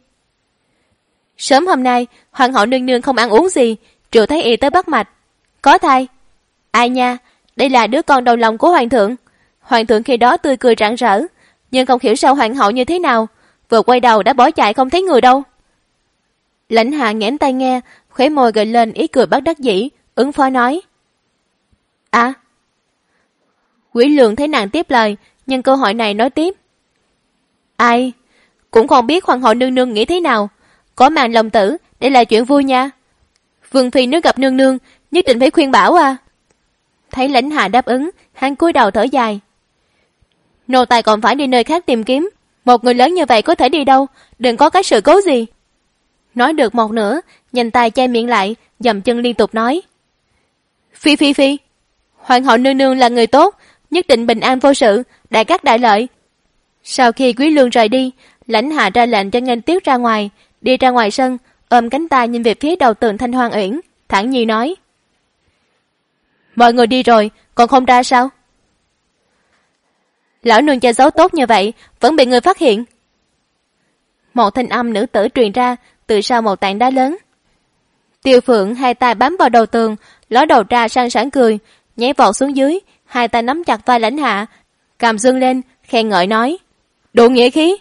Sớm hôm nay, hoàng hậu nương nương không ăn uống gì, Triệu Thái Y tới bắt mạch, có thai. Ai nha, đây là đứa con đầu lòng của hoàng thượng. Hoàng thượng khi đó tươi cười rạng rỡ, nhưng không hiểu sao hoàng hậu như thế nào, vừa quay đầu đã bỏ chạy không thấy người đâu. Lãnh Hạ nghẽn tai nghe, khóe môi gợi lên ý cười bất đắc dĩ, ứng phó nói: à. Quý Lương thấy nàng tiếp lời, nhưng cơ hội này nói tiếp: ai, cũng không biết hoàng hậu nương nương nghĩ thế nào, có màn lòng tử, đây là chuyện vui nha. Vương phi nếu gặp nương nương, nhất định phải khuyên bảo à. Thấy Lãnh Hạ đáp ứng, hắn cúi đầu thở dài: nô tài còn phải đi nơi khác tìm kiếm, một người lớn như vậy có thể đi đâu, đừng có cái sự cố gì. Nói được một nửa, nhanh tay che miệng lại, dậm chân liên tục nói. Phi, hoàng hậu nương nương là người tốt, nhất định bình an vô sự, đại cát đại lợi. Sau khi Quý Lương rời đi, Lãnh Hạ ra lệnh cho Nghênh Tiết ra ngoài, đi ra ngoài sân, ôm cánh tay nhìn về phía đầu tường Thanh Hoang Uyển, thản nhiên nói. Mọi người đi rồi, còn không ra sao? Lão nương che giấu tốt như vậy, vẫn bị người phát hiện. Một thanh âm nữ tử truyền ra từ sau một tảng đá lớn. Tiêu Phượng hai tay bám vào đầu tường, ló đầu ra sang sảng cười, nhảy vọt xuống dưới, hai tay nắm chặt vai Lãnh Hạ, cằm dương lên, khen ngợi nói. Đủ nghĩa khí.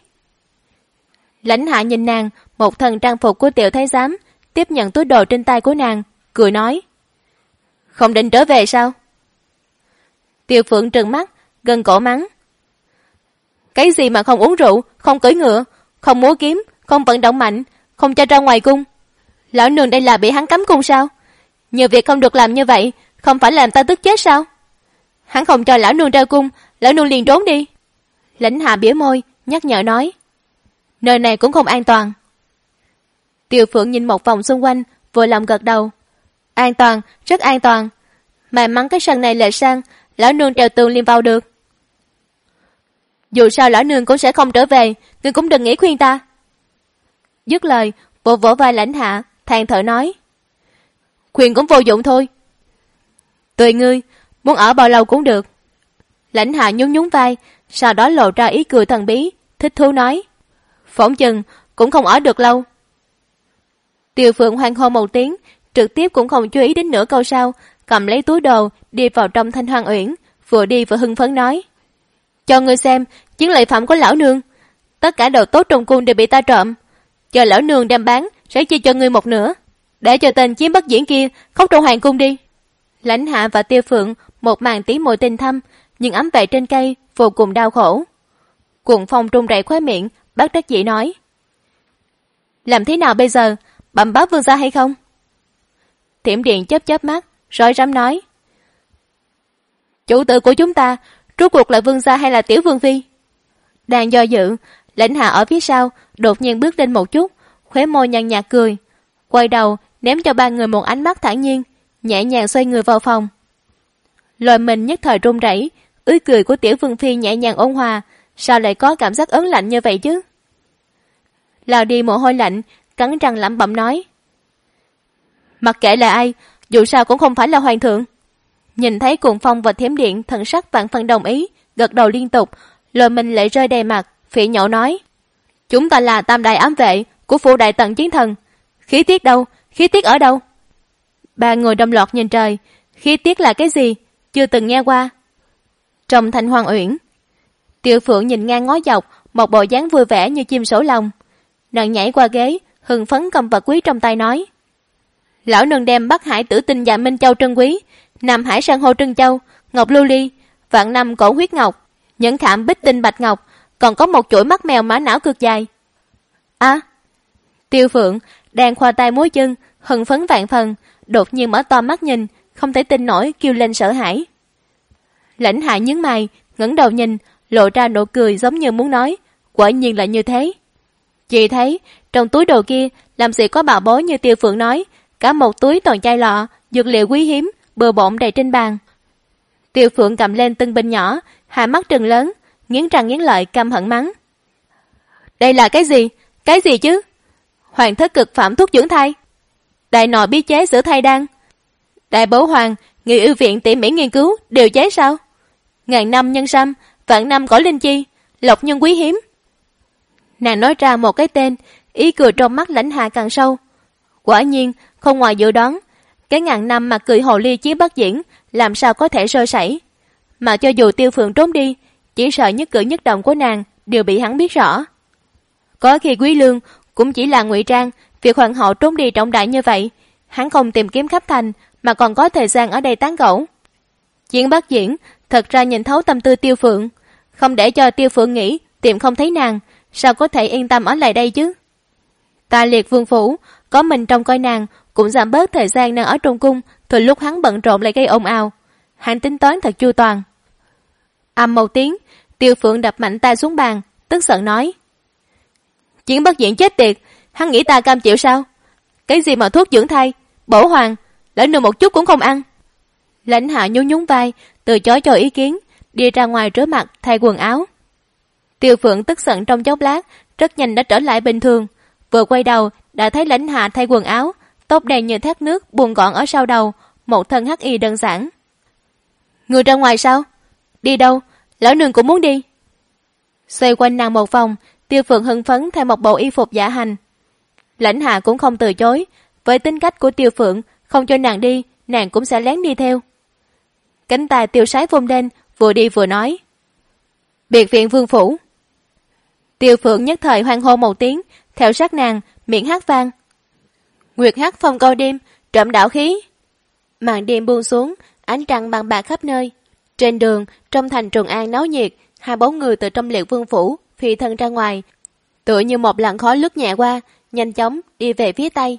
Lãnh Hạ nhìn nàng, một thân trang phục của tiểu thái giám, tiếp nhận túi đồ trên tay của nàng, cười nói. Không định trở về sao? Tiêu Phượng trừng mắt, gần cổ mắng. Cái gì mà không uống rượu, không cưỡi ngựa, không múa kiếm, không vận động mạnh, không cho ra ngoài cung? Lão nương đây là bị hắn cấm cung sao? Nhiều việc không được làm như vậy, không phải làm ta tức chết sao? Hắn không cho lão nương ra cung, lão nương liền trốn đi. Lãnh Hạ bĩu môi, nhắc nhở nói. Nơi này cũng không an toàn. Tiêu Phượng nhìn một vòng xung quanh, vừa lòng gật đầu. An toàn, rất an toàn. May mắn cái sân này lệ sang, lão nương trèo tường liền vào được. Dù sao lão nương cũng sẽ không trở về, ngươi cũng đừng nghĩ khuyên ta. Dứt lời, vỗ vỗ vai Lãnh Hạ, than thở nói. Khuyên cũng vô dụng thôi. Tùy ngươi, muốn ở bao lâu cũng được. Lãnh Hạ nhún nhún vai, sau đó lộ ra ý cười thần bí, thích thú nói. Phỏng chừng cũng không ở được lâu. Tiêu Phượng hoan hô một tiếng, trực tiếp cũng không chú ý đến nửa câu sau, cầm lấy túi đồ đi vào trong Thanh Hoang Uyển, vừa đi vừa hưng phấn nói. Cho ngươi xem chiến lợi phẩm của lão nương, tất cả đồ tốt trong cung đều bị ta trộm, chờ lão nương đem bán sẽ chia cho ngươi một nửa, để cho tên Chiếm Bất Diễn kia khóc trong hoàng cung đi. Lãnh Hạ và Tiêu Phượng một màn tí mùi tình thâm, nhưng ấm vệ trên cây vô cùng đau khổ. Cuồng Phong trung rẩy khóe miệng, bác đắc dĩ nói. Làm thế nào bây giờ, bẩm báo vương gia hay không? Thiểm Điện chớp chớp mắt, rối rắm nói. Chủ tử của chúng ta rốt cuộc là vương gia hay là tiểu vương phi? Đang do dự, Lãnh Hạ ở phía sau đột nhiên bước lên một chút, khóe môi nhàn nhạt cười, quay đầu ném cho ba người một ánh mắt thản nhiên, nhẹ nhàng xoay người vào phòng. Lôi mình nhất thời run rẩy, ý cười của tiểu vương phi nhẹ nhàng ôn hòa, sao lại có cảm giác ớn lạnh như vậy chứ? Lao đi mồ hôi lạnh, cắn răng lẩm bẩm nói. Mặc kệ là ai, dù sao cũng không phải là hoàng thượng. Nhìn thấy Cuồng Phong và Thiểm Điện thần sắc vạn phần đồng ý, gật đầu liên tục, Lôi mình lại rơi đầy mặt, phỉ nhổ nói. Chúng ta là tam đại ám vệ của phủ đại tần chiến thần. Khí tiết đâu? Khí tiết ở đâu? Ba người đồng loạt nhìn trời. Khí tiết là cái gì? Chưa từng nghe qua. Trong Thanh Hoang Uyển, Tiêu Phượng nhìn ngang ngó dọc, một bộ dáng vui vẻ như chim sổ lồng. Nàng nhảy qua ghế, hưng phấn cầm vật quý trong tay nói. Lão nương đem Bắc Hải Tử Tinh Dạ Minh Châu trân quý, Nam Hải San hô trân châu, ngọc lưu ly, vạn năm cổ huyết ngọc, nhẫn khảm bích tinh bạch ngọc, còn có một chuỗi mắt mèo mã não cực dài. Tiêu Phượng đang khoa tay múa chân, hưng phấn vạn phần, đột nhiên mở to mắt nhìn, không thể tin nổi, kêu lên sợ hãi. Lãnh Hạ nhướng mày, ngẩng đầu nhìn, lộ ra nụ cười giống như muốn nói, quả nhiên là như thế. Chị thấy trong túi đồ kia làm gì có bảo bối như Tiêu Phượng nói, cả một túi toàn chai lọ, dược liệu quý hiếm, bừa bộn đầy trên bàn. Tiêu Phượng cầm lên từng bình nhỏ, hai mắt trừng lớn, nghiến răng nghiến lợi căm hận mắng. Đây là cái gì? Cái gì chứ? Hoàng thất cực phẩm thuốc dưỡng thai, đại nội bí chế sữa thai đan, đại bổ hoàng nghị ưu viện tỉ mỉ nghiên cứu điều chế sao? Ngàn năm nhân sâm, vạn năm cỏ linh chi, lộc nhân quý hiếm. Nàng nói ra một cái tên, ý cười trong mắt Lãnh Hạ càng sâu. Quả nhiên không ngoài dự đoán, cái ngàn năm mà cười hồ ly Chiếm Bất Diễn làm sao có thể sơ sẩy. Mà cho dù Tiêu Phượng trốn đi, chỉ sợ nhất cử nhất động của nàng đều bị hắn biết rõ. Có khi Quý Lương cũng chỉ là ngụy trang, việc hoàng hậu trốn đi trọng đại như vậy, hắn không tìm kiếm khắp thành mà còn có thời gian ở đây tán gẫu. Chiếm Bất Diễn thật ra nhìn thấu tâm tư Tiêu Phượng, không để cho Tiêu Phượng nghĩ tìm không thấy nàng, sao có thể yên tâm ở lại đây chứ? Ta Liệt vương phủ có mình trông coi nàng, cũng giảm bớt thời gian nàng ở trong cung, từ lúc hắn bận rộn lại gây ồn ào. Hắn tính toán thật chu toàn. Ầm một tiếng, Tiêu Phượng đập mạnh tay xuống bàn, tức giận nói. Chiếm Bất Diễn chết tiệt, hắn nghĩ ta cam chịu sao? Cái gì mà thuốc dưỡng thai, bổ hoàng, lỡ nửa một chút cũng không ăn. Lãnh Hạ nhún nhún vai, từ chối cho ý kiến, đi ra ngoài rửa mặt thay quần áo. Tiêu Phượng tức giận trong chốc lát, rất nhanh đã trở lại bình thường. Vừa quay đầu đã thấy Lãnh Hạ thay quần áo, tóc đen như thác nước buông gọn ở sau đầu, một thân hắc y đơn giản. Người ra ngoài sao? Đi đâu? Lão nương cũng muốn đi. Xoay quanh nàng một vòng, Tiêu Phượng hưng phấn thay một bộ y phục dạ hành. Lãnh Hạ cũng không từ chối, với tính cách của Tiêu Phượng, không cho nàng đi, nàng cũng sẽ lén đi theo. Cánh tay tiêu sái vung lên, vừa đi vừa nói. Biệt viện vương phủ. Tiêu Phượng nhất thời hoan hô một tiếng, theo sát nàng, miệng hát vang. Nguyệt hát phong câu đêm, trộm đạo khí. Màn đêm buông xuống, ánh trăng bằng bạc khắp nơi. Trên đường, trong thành Trường An náo nhiệt, hai bóng người từ trong Liệt Vương phủ phi thân ra ngoài, tựa như một làn khói lướt nhẹ qua, nhanh chóng đi về phía tây.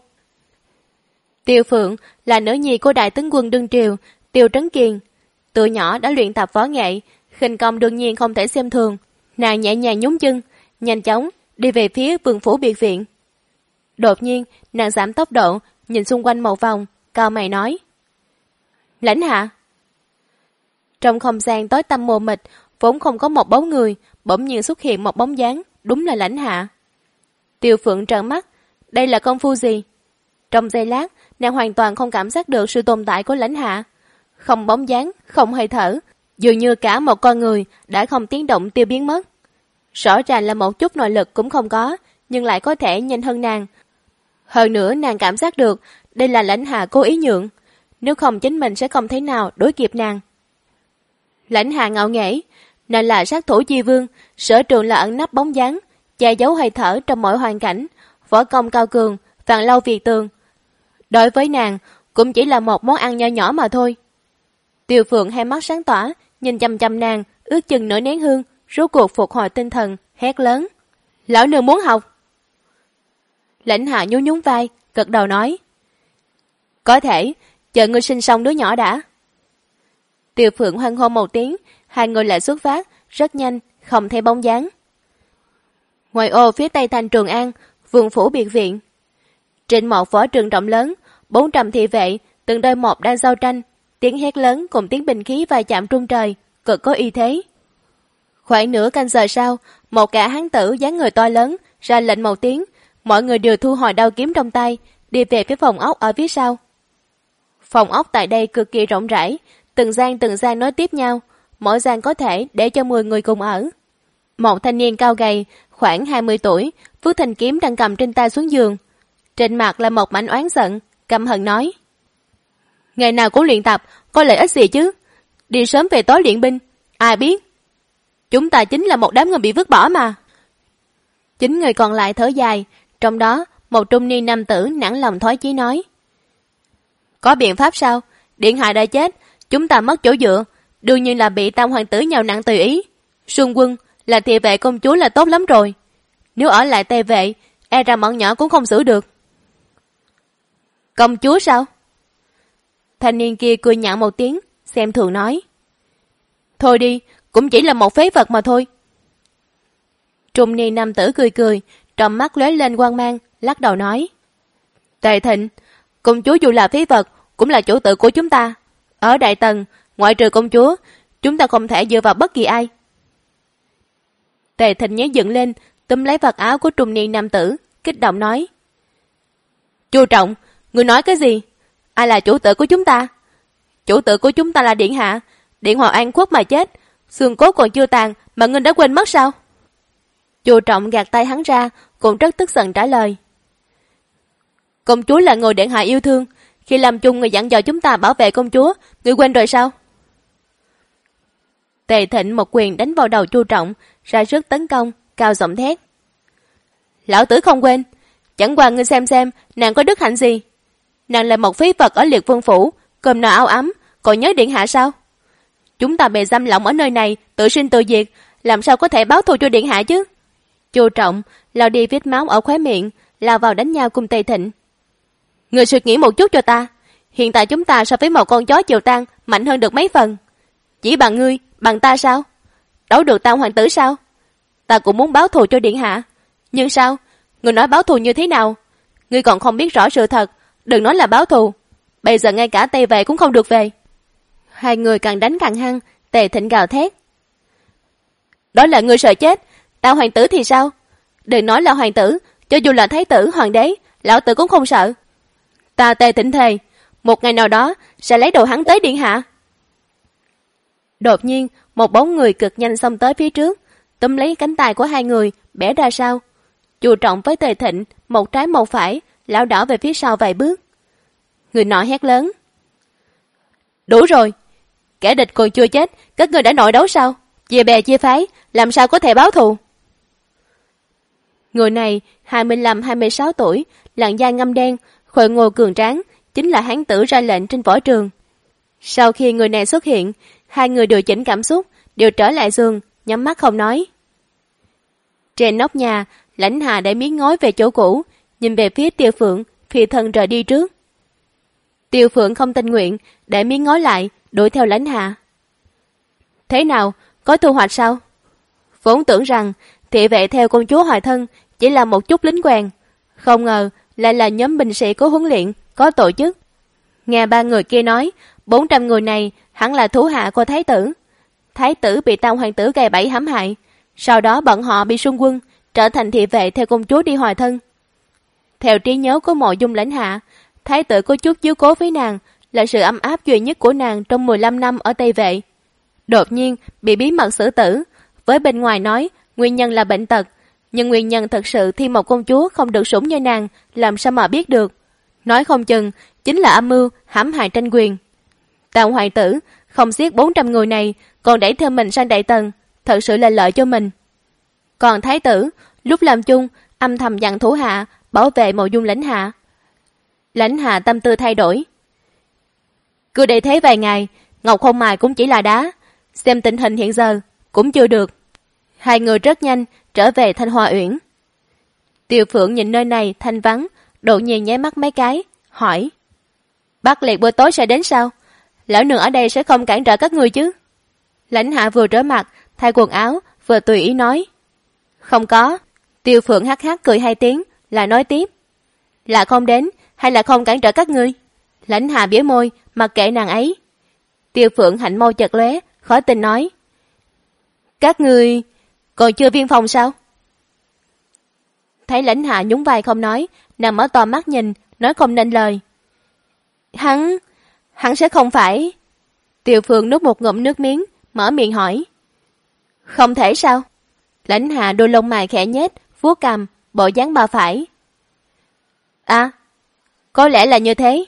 Tiêu Phượng là nữ nhi của đại tướng quân đương triều Tiêu Trấn Kiền, từ nhỏ đã luyện tập võ nghệ, khinh công đương nhiên không thể xem thường. Nàng nhẹ nhàng nhún chân, nhanh chóng đi về phía vương phủ biệt viện. Đột nhiên, nàng giảm tốc độ, nhìn xung quanh một vòng, cau mày nói: Lãnh Hạ. Trong không gian tối tăm mù mịt, vốn không có một bóng người, bỗng nhiên xuất hiện một bóng dáng, đúng là Lãnh Hạ. Tiêu Phượng trợn mắt, đây là công phu gì? Trong giây lát, nàng hoàn toàn không cảm giác được sự tồn tại của Lãnh Hạ. Không bóng dáng, không hơi thở, dường như cả một con người đã không tiếng động tiêu biến mất. Rõ ràng là một chút nội lực cũng không có, nhưng lại có thể nhanh hơn nàng. Hơn nữa nàng cảm giác được đây là Lãnh Hạ cố ý nhượng, nếu không chính mình sẽ không thể nào đối kịp nàng. Lãnh Hạ ngạo nghễ, nàng là sát thủ chi vương, sở trường là ẩn nấp bóng dáng, che giấu hơi thở trong mọi hoàn cảnh, võ công cao cường, vạn lâu việt tường. Đối với nàng, cũng chỉ là một món ăn nho nhỏ mà thôi. Tiêu Phượng hai mắt sáng tỏa, nhìn chăm chăm nàng, ước chừng nửa nén hương, rốt cuộc phục hồi tinh thần, hét lớn: Lão nương muốn học. Lãnh Hạ nhún nhún vai, gật đầu nói: Có thể, chờ ngươi sinh xong đứa nhỏ đã. Tiêu Phượng hoan hô một tiếng, hai người lại xuất phát, rất nhanh, không thấy bóng dáng. Ngoài ô phía tây thành Trường An, vương phủ biệt viện. Trên một võ trường rộng lớn, 400 thị vệ, từng đôi một đang giao tranh, tiếng hét lớn cùng tiếng binh khí va chạm trung trời, cực có uy thế. Khoảng nửa canh giờ sau, một gã hán tử dáng người to lớn ra lệnh một tiếng, mọi người đều thu hồi đao kiếm trong tay, đi về phía phòng ốc ở phía sau. Phòng ốc tại đây cực kỳ rộng rãi, từng gian nối tiếp nhau, mỗi gian có thể để cho 10 người cùng ở. Một thanh niên cao gầy, khoảng 20 tuổi, vứt thanh kiếm đang cầm trên tay xuống giường. Trên mặt là một mảnh oán giận, căm hận nói: Ngày nào cũng luyện tập, có lợi ích gì chứ? Đi sớm về tối luyện binh, ai biết? Chúng ta chính là một đám người bị vứt bỏ mà. 9 người còn lại thở dài, trong đó một trung niên nam tử nản lòng thoái chí nói: Có biện pháp sao? Điện hạ đã chết, chúng ta mất chỗ dựa, đương nhiên là bị tam hoàng tử nhào nặng tùy ý. Xuân quân là thị vệ công chúa là tốt lắm rồi, nếu ở lại Tây Vệ, e ra bọn nhỏ cũng không xử được. Công chúa sao? Thanh niên kia cười nhạo một tiếng, xem thường nói: Thôi đi, cũng chỉ là một phế vật mà thôi. Trung niên nam tử cười cười, trong mắt lóe lên quang mang, lắc đầu nói: Tề Thịnh, công chúa dù là phế vật, cũng là chủ tử của chúng ta. Ở Đại Tần, ngoại trừ công chúa, chúng ta không thể dựa vào bất kỳ ai. Tề Thịnh nhảy dựng lên, túm lấy vạt áo của trung niên nam tử, kích động nói: Chu Trọng, ngươi nói cái gì? Ai là chủ tử của chúng ta? Chủ tử của chúng ta là điện hạ, điện Hoàng An khuất mà chết, xương cốt còn chưa tàn mà ngươi đã quên mất sao? Chu Trọng gạt tay hắn ra, cũng rất tức giận trả lời: Công chúa là người điện hạ yêu thương, khi làm chung người dặn dò chúng ta bảo vệ công chúa, ngươi quên rồi sao? Tề Thịnh một quyền đánh vào đầu Chu Trọng, ra sức tấn công, cao giọng thét: Lão tử không quên, chẳng qua ngươi xem nàng có đức hạnh gì? Nàng là một phế vật ở Liệt Vương phủ, cơm no áo ấm, còn nhớ điện hạ sao? Chúng ta bị giam lỏng ở nơi này, tự sinh tự diệt, làm sao có thể báo thù cho điện hạ chứ? Chu Trọng lau đi vết máu ở khóe miệng, lao vào đánh nhau cùng Tề Thịnh. Ngươi suy nghĩ một chút cho ta, hiện tại chúng ta so với một con chó chịu tan mạnh hơn được mấy phần. Chỉ bằng ngươi, bằng ta sao? Đấu được tam hoàng tử sao? Ta cũng muốn báo thù cho điện hạ, nhưng sao? Ngươi nói báo thù như thế nào? Ngươi còn không biết rõ sự thật, đừng nói là báo thù. Bây giờ ngay cả Tây Vệ cũng không được về. Hai người càng đánh càng hăng, Tề Thịnh gào thét. Đó là ngươi sợ chết, ta hoàng tử thì sao? Đừng nói là hoàng tử, cho dù là thái tử, hoàng đế, lão tử cũng không sợ. Ta Tề Thịnh thề, một ngày nào đó sẽ lấy đầu hắn tới điện hạ. Đột nhiên, một bóng người cực nhanh xông tới phía trước, túm lấy cánh tay của hai người, bẻ ra sau. Chu Trọng với Tề Thịnh, một trái một phải, lảo đảo về phía sau vài bước. Người nọ hét lớn. Đủ rồi, kẻ địch còn chưa chết, các ngươi đã nội đấu sao? Chia bè chia phái, làm sao có thể báo thù? Người này 25-26 tuổi, làn da ngăm đen, khôi ngô cường tráng, chính là hán tử ra lệnh trên võ trường. Sau khi người này xuất hiện, hai người điều chỉnh cảm xúc, đều trở lại giường, nhắm mắt không nói. Trên nóc nhà, Lãnh Hà để miếng ngói về chỗ cũ, nhìn về phía Tiêu Phượng, phi thân rời đi trước. Tiêu Phượng không tình nguyện, để miếng ngói lại, đuổi theo Lãnh Hà. Thế nào, có thu hoạch sao? Vốn tưởng rằng thị vệ theo công chúa Hoài Thân chỉ là một chút lính quèn, không ngờ lại là nhóm binh sĩ có huấn luyện, có tổ chức. Nghe ba người kia nói, 400 người này hẳn là thú hạ của thái tử. Thái tử bị tam hoàng tử gài bẫy hãm hại, sau đó bọn họ bị xung quân, trở thành thị vệ theo công chúa đi Hoài Thân. Theo trí nhớ của Mộ Dung Lãnh Hạ, thái tử có chút chiếu cố với nàng là sự ấm áp duy nhất của nàng trong 15 năm ở Tây Vệ. Đột nhiên bị bí mật xử tử, với bên ngoài nói nguyên nhân là bệnh tật, nhưng nguyên nhân thật sự thì một công chúa không được sủng như nàng làm sao mà biết được. Nói không chừng chính là âm mưu hãm hại tranh quyền. Tam hoàng tử không giết 400 người này, còn đẩy theo mình sang Đại Tần, thật sự là lợi cho mình. Còn thái tử lúc làm chung âm thầm dặn thủ hạ bảo vệ Mộ Dung Lãnh Hạ. Lãnh Hạ tâm tư thay đổi. Cứ để thế vài ngày, ngọc không mài cũng chỉ là đá, xem tình hình hiện giờ cũng chưa được. Hai người rất nhanh trở về Thanh Hoa Uyển. Tiêu Phượng nhìn nơi này thanh vắng, đột nhiên nháy mắt mấy cái, hỏi: Bắc Liệt buổi tối sẽ đến sao? Lão nương ở đây sẽ không cản trở các người chứ? Lãnh Hạ vừa rửa mặt, thay quần áo, vừa tùy ý nói: Không có. Tiêu Phượng hắc hắc cười hai tiếng, lại nói tiếp: Là không đến, hay là không cản trở các ngươi? Lãnh Hạ bĩu môi, mặc kệ nàng ấy. Tiêu Phượng hạnh mâu chật lóe, khó tin nói: Các ngươi còn chưa viên phòng sao? Thấy Lãnh Hạ nhún vai không nói, nàng mở to mắt nhìn, nói không nên lời. Hắn sẽ không phải. Tiêu Phượng nuốt một ngụm nước miếng, mở miệng hỏi: Không thể sao? Lãnh Hạ đôi lông mày khẽ nhếch, vuốt cằm, bộ dáng ba phải. À, có lẽ là như thế.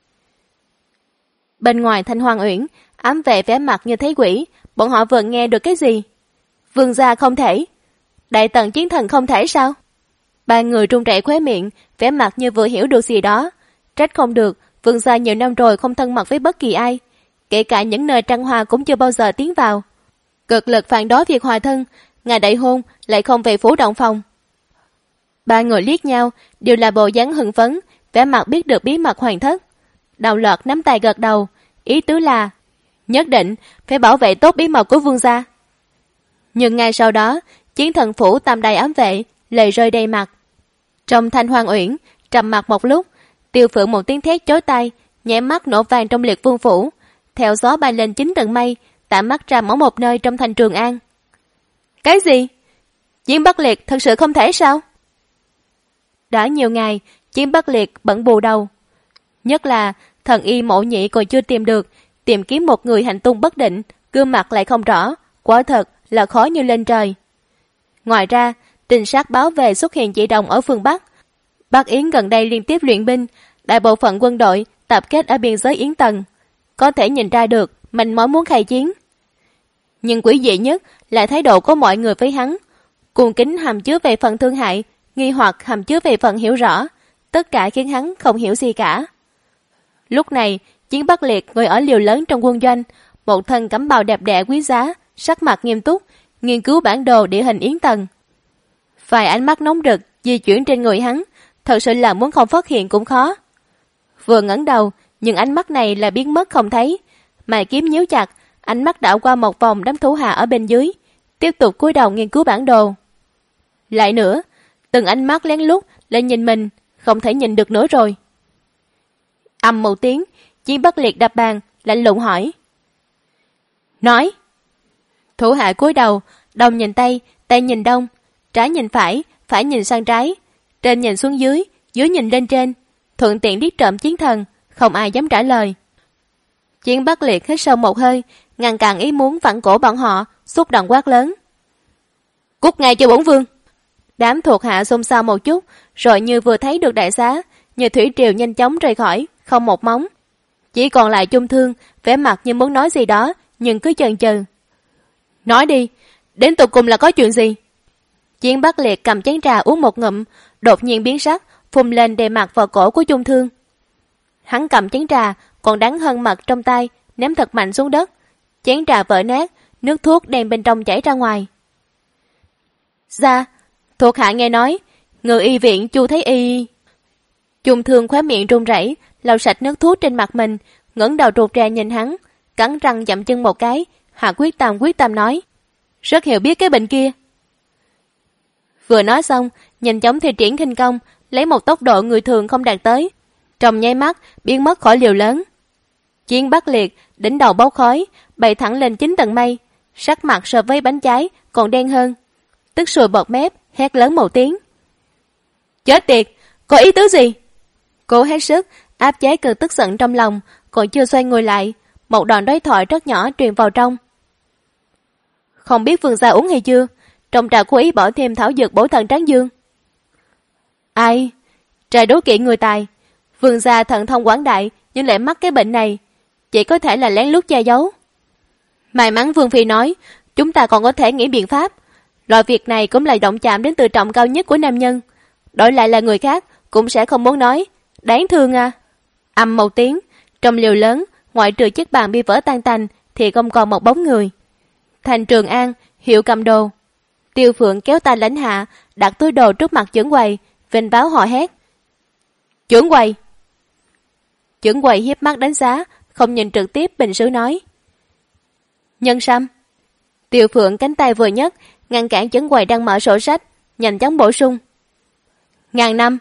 Bên ngoài Thanh Hoang Uyển, ám vệ vẻ mặt như thấy quỷ, bọn họ vừa nghe được cái gì? Vương gia không thể, Đại Tần chiến thần không thể sao? Ba người run rẩy khóe miệng, vẻ mặt như vừa hiểu được gì đó. Trách không được, Vương gia nhiều năm rồi không thân mật với bất kỳ ai, kể cả những nơi trăng hoa cũng chưa bao giờ tiến vào. Cực lực phản đối việc hòa thân, ngày đại hôn lại không về phủ động phòng. Ba người liếc nhau, đều là bộ dáng hưng phấn, vẻ mặt biết được bí mật hoàng thất. Đào Lọt nắm tay gật đầu, ý tứ là nhất định phải bảo vệ tốt bí mật của vương gia. Nhưng ngay sau đó, chiến thần phủ tam đại ám vệ lệ rơi đầy mặt. Trong Thanh Hoang Uyển trầm mặt một lúc, Tiêu Phượng một tiếng thét chói tai, nhẹ mắt nổ vang trong liệt vương phủ, theo gió bay lên 9 tầng mây, tạm mắt ra mỗi một nơi trong thành Trường An. Cái gì? Chiến Bắc Liệt thật sự không thể sao? Đã nhiều ngày, Chiến Bắc Liệt bận bù đầu. Nhất là thần y Mộ Nhị còn chưa tìm được, tìm kiếm một người hành tung bất định, gương mặt lại không rõ, quả thật là khó như lên trời. Ngoài ra, trinh sát báo về xuất hiện chị đồng ở phương Bắc. Bắc Yến gần đây liên tiếp luyện binh, đại bộ phận quân đội tập kết ở biên giới Yến Tần, có thể nhìn ra được mình mới muốn khai chiến. Nhưng quỷ dị nhất là thái độ của mọi người với hắn, cuồng kính hàm chứa về phần thương hại, nghi hoặc hàm chứa về phần hiểu rõ, tất cả khiến hắn không hiểu gì cả. Lúc này, Chiến Bắc Liệt ngồi ở liều lớn trong quân doanh, một thân cẩm bào đẹp đẽ quý giá, sắc mặt nghiêm túc, nghiên cứu bản đồ địa hình Yến Tần. Vài ánh mắt nóng rực di chuyển trên người hắn, thật sự là muốn không phát hiện cũng khó. Vừa ngẩng đầu, nhưng ánh mắt này là biến mất không thấy, mày kiếm nhíu chặt, ánh mắt đảo qua một vòng đám thủ hạ ở bên dưới, tiếp tục cúi đầu nghiên cứu bản đồ. Lại nữa, từng ánh mắt lén lút lên nhìn mình, không thể nhìn được nữa rồi. Ầm một tiếng, Chiến Bất Liệt đập bàn, lạnh lùng hỏi. Nói. Thủ hạ cúi đầu, đông nhìn tây, tây nhìn đông, trái nhìn phải nhìn sang trái, trên nhìn xuống dưới, dưới nhìn lên trên, thuận tiện điếc trộm chiến thần, không ai dám trả lời. Chiến Bất Liệt hít sâu một hơi, ngăn cản ý muốn vặn cổ bọn họ, xúc động quát lớn. Cút ngay cho bổn vương. Đám thuộc hạ xôn xao một chút, rồi như vừa thấy được đại xá, như thủy triều nhanh chóng rời khỏi, không một móng. Chỉ còn lại Chung Thương, vẻ mặt như muốn nói gì đó, nhưng cứ chần chừ. Nói đi, đến tụt cùng là có chuyện gì? Chiến Bất Liệt cầm chén trà uống một ngụm, đột nhiên biến sắc, phun lên đè mặt vào cổ của Chung Thương. Hắn cầm chén trà, còn đắng hơn mật trong tay, ném thật mạnh xuống đất. Chén trà vỡ nát, nước thuốc đen bên trong chảy ra ngoài. Dạ, thuộc hạ nghe nói, ngự y viện Chu Thấy Y. Chung Thương khóe miệng run rẩy, lau sạch nước thuốc trên mặt mình, ngẩng đầu rụt rè nhìn hắn, cắn răng dậm chân một cái, hạ quyết tâm nói. Rất hiểu biết cái bệnh kia. Vừa nói xong, nhanh chóng thi triển khinh công, lấy một tốc độ người thường không đạt tới, trong nháy mắt biến mất khỏi liều lớn. Chiến Bất Liệt đỉnh đầu bốc khói, bay thẳng lên 9 tầng mây, sắc mặt so với bánh trái còn đen hơn, tức sùi bọt mép, hét lớn một tiếng. Chết tiệt, có ý tứ gì? Cố hết sức áp chế cơn tức giận trong lòng, còn chưa xoay người lại, một đoạn đối thoại rất nhỏ truyền vào trong. Không biết vương gia uống hay chưa? Trong trà cố ý bỏ thêm thảo dược bổ thần tráng dương. Ai? Trà đố kỵ người tài. Vương gia thần thông quảng đại nhưng lại mắc cái bệnh này, chỉ có thể là lén lút che giấu. May mắn Vương Phi nói, chúng ta còn có thể nghĩ biện pháp. Loại việc này cũng là động chạm đến tự trọng cao nhất của nam nhân. Đổi lại là người khác cũng sẽ không muốn nói. Đáng thương à. Ầm một tiếng, trong liều lớn, ngoại trừ chiếc bàn bị vỡ tan tành thì không còn một bóng người. Thành Trường An, Hiệu Cầm Đồ. Tiêu Phượng kéo tay Lãnh Hạ, đặt túi đồ trước mặt Chưởng Quầy, vênh váo hò hét. Chưởng Quầy. Chưởng Quầy hiếp mắt đánh giá, không nhìn trực tiếp bình sứ nói. Nhân sâm. Tiêu Phượng cánh tay vừa nhấc, ngăn cản Chưởng Quầy đang mở sổ sách, nhanh chóng bổ sung. 1000 năm.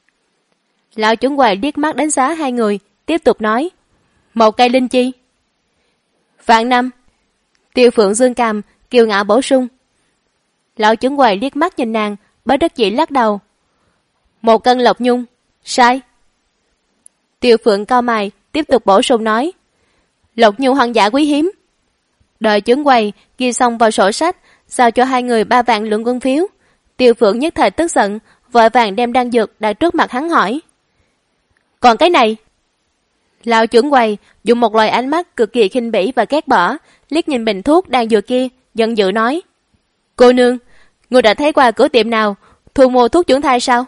Lão Chưởng Quầy liếc mắt đánh giá hai người, tiếp tục nói. 1 cây linh chi. 1.000 năm. Tiêu Phượng dương cằm, kiêu ngạo bổ sung. Lão Chưởng Quầy liếc mắt nhìn nàng, bất đắc dĩ lắc đầu. 1 cân lộc nhung. Sai. Tiêu Phượng cau mày, tiếp tục bổ sung nói. Lộc nhung hoang dã quý hiếm. Đợi Chưởng Quầy ghi xong vào sổ sách, giao cho hai người 3 vạn lượng quân phiếu. Tiêu Phượng nhất thời tức giận, vội vàng đem đan dược đặt trước mặt hắn hỏi. Còn cái này? Lão Chưởng Quầy dùng một loại ánh mắt cực kỳ khinh bỉ và ghét bỏ, liếc nhìn bình thuốc đan dược kia, giận dữ nói. Cô nương, người đã thấy qua cửa tiệm nào thu mua thuốc dưỡng thai sao?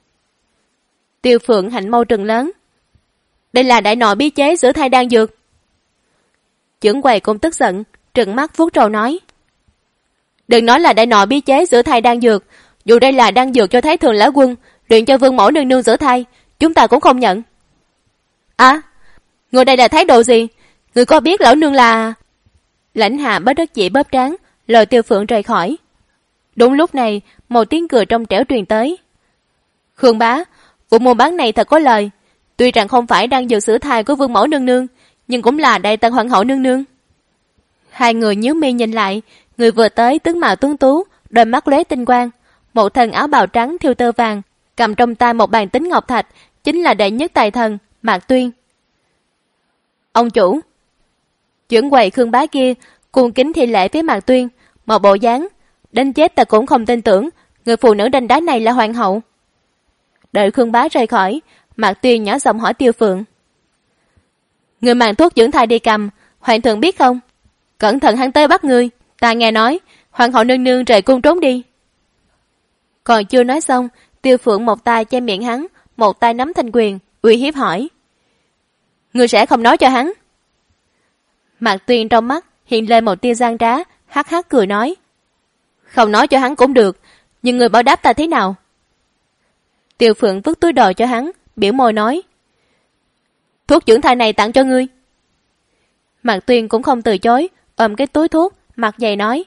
Tiêu Phượng hạnh mâu trừng lớn. Đây là đại nội bí chế sữa thai đan dược. Chưởng Quầy cũng tức giận, trừng mắt vuốt râu nói. Đừng nói là đại nội bí chế sữa thai đan dược, dù đây là đan dược cho Thái Thường Lão Quân luyện cho Vương Mẫu nương nương sữa thai, chúng ta cũng không nhận. À, người đây là thái độ gì? Người có biết lão nương là... Lãnh Hạ bất đắc dĩ bóp trán, lôi Tiêu Phượng rời khỏi. Đúng lúc này, một tiếng cười trong trẻo truyền tới. Khương bá, vụ mua bán này thật có lời. Tuy rằng không phải đang dược sữa thai của Vương Mẫu nương nương, nhưng cũng là đại tần hoàng hậu nương nương. Hai người nhíu mi nhìn lại, người vừa tới tướng mạo tuấn tú, đôi mắt lóe tinh quang, một thân áo bào trắng thêu tơ vàng, cầm trong tay một bàn tính ngọc thạch, chính là đệ nhất tài thần Mạc Tuyên. Ông chủ. Chưởng Quầy Khương bá kia cung kính thi lễ với Mạc Tuyên, một bộ dáng đến chết ta cũng không tin tưởng người phụ nữ đanh đá này là hoàng hậu. Đợi Khương bá rời khỏi, Mạc Tuyên nhỏ giọng hỏi Tiêu Phượng. Người mang thuốc dưỡng thai đi cầm, hoàng thượng biết không? Cẩn thận hắn tới bắt ngươi, ta nghe nói hoàng hậu nương nương rời cung trốn đi. Còn chưa nói xong, Tiêu Phượng một tay che miệng hắn, một tay nắm thanh quyền, uy hiếp hỏi. Ngươi sẽ không nói cho hắn? Mạc Tuyên trong mắt hiện lên một tia gian trá, hắc hắc cười nói. Không nói cho hắn cũng được, nhưng người báo đáp ta thế nào? Tiêu Phượng vứt túi đồ cho hắn, biểu môi nói. Thuốc dưỡng thai này tặng cho ngươi. Mạc Tuyên cũng không từ chối, ôm cái túi thuốc, mặt dày nói.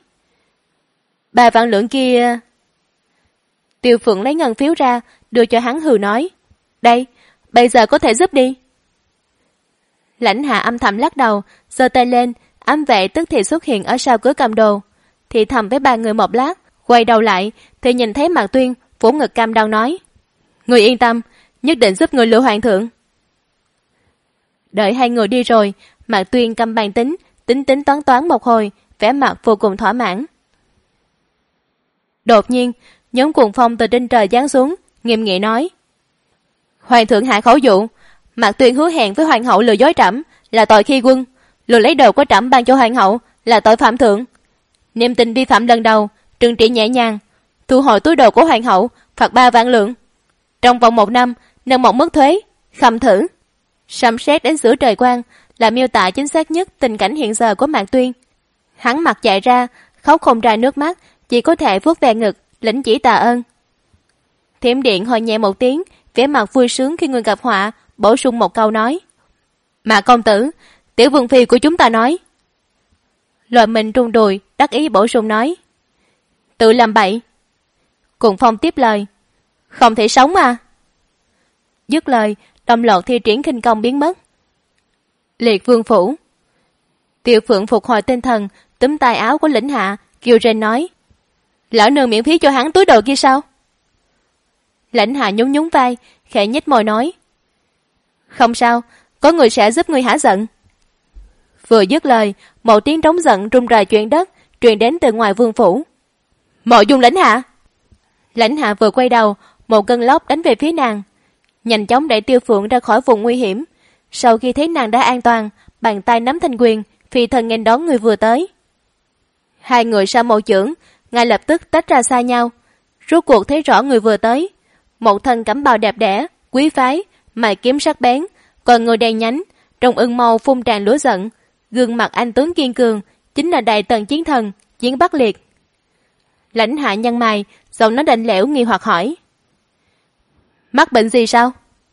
3 vạn lượng kia... Tiêu Phượng lấy ngân phiếu ra, đưa cho hắn hừ nói. Đây, bây giờ có thể giúp đi. Lãnh Hạ âm thầm lắc đầu, giơ tay lên, ám vệ tức thì xuất hiện ở sau cửa cầm đồ. Thì thầm với ba người một lát, quay đầu lại thì nhìn thấy Mạc Tuyên phủ ngực cam đoan nói: Người yên tâm, nhất định giúp người lựa hoàng thượng. Đợi hai người đi rồi, Mạc Tuyên cầm bàn tính toán một hồi, vẻ mặt vô cùng thỏa mãn. Đột nhiên, nhóm cuồng phong từ trên trời giáng xuống, nghiêm nghị nói: Hoàng thượng hạ khẩu dụ, Mạc Tuyên hứa hẹn với hoàng hậu lừa dối trẫm là tội khi quân, lừa lấy đồ của trẫm ban cho hoàng hậu là tội phạm thượng. Niệm tình vi phạm lần đầu, trừng trị nhẹ nhàng, thu hồi túi đồ của hoàng hậu, phạt 3 vạn lượng. Trong vòng 1 năm, nâng một mức thuế, khâm thử. Sấm sét đến giữa trời quang là miêu tả chính xác nhất tình cảnh hiện giờ của Mạc Tuyên. Hắn mặt dại ra, khóc không ra nước mắt, chỉ có thể vuốt ve ngực, lĩnh chỉ tạ ơn. Thiểm điện hồi nhẹ một tiếng, vẻ mặt vui sướng khi người gặp họa, bổ sung một câu nói: Mạc công tử, tiểu vương phi của chúng ta nói. Loại mình rung đùi, đắc ý bổ sung nói: Tự làm bậy. Cùng phong tiếp lời: Không thể sống à. Dứt lời, đồng loạt thi triển khinh công biến mất. Liệt vương phủ. Tiêu Phượng phục hồi tinh thần, túm tay áo của Lãnh Hạ, kêu rên nói: Lão nương miễn phí cho hắn túi đồ kia sao? Lãnh Hạ nhún nhún vai, khẽ nhếch môi nói: Không sao, có người sẽ giúp người hả giận. Vừa dứt lời, một tiếng trống giận rung rời chuyển đất truyền đến từ ngoài vương phủ. Mộ Dung Lãnh Hạ. Lãnh Hạ vừa quay đầu, một cơn lốc đánh về phía nàng, nhanh chóng đẩy Tiêu Phượng ra khỏi vùng nguy hiểm. Sau khi thấy nàng đã an toàn, bàn tay nắm thanh quyền, phi thân nghênh đón người vừa tới. Hai người sau một chưởng, ngay lập tức tách ra xa nhau. Rốt cuộc thấy rõ người vừa tới, một thân cẩm bào đẹp đẽ, quý phái, mày kiếm sắc bén, còn người đen nhánh, trong ưng màu phun tràn lửa giận, gương mặt anh tuấn kiên cường, chính là Đại Tần chiến thần Chiến Bắc Liệt. Lãnh Hạ nhăn mày, giọng nói lạnh lẽo nghi hoặc hỏi: Mắc bệnh gì sao?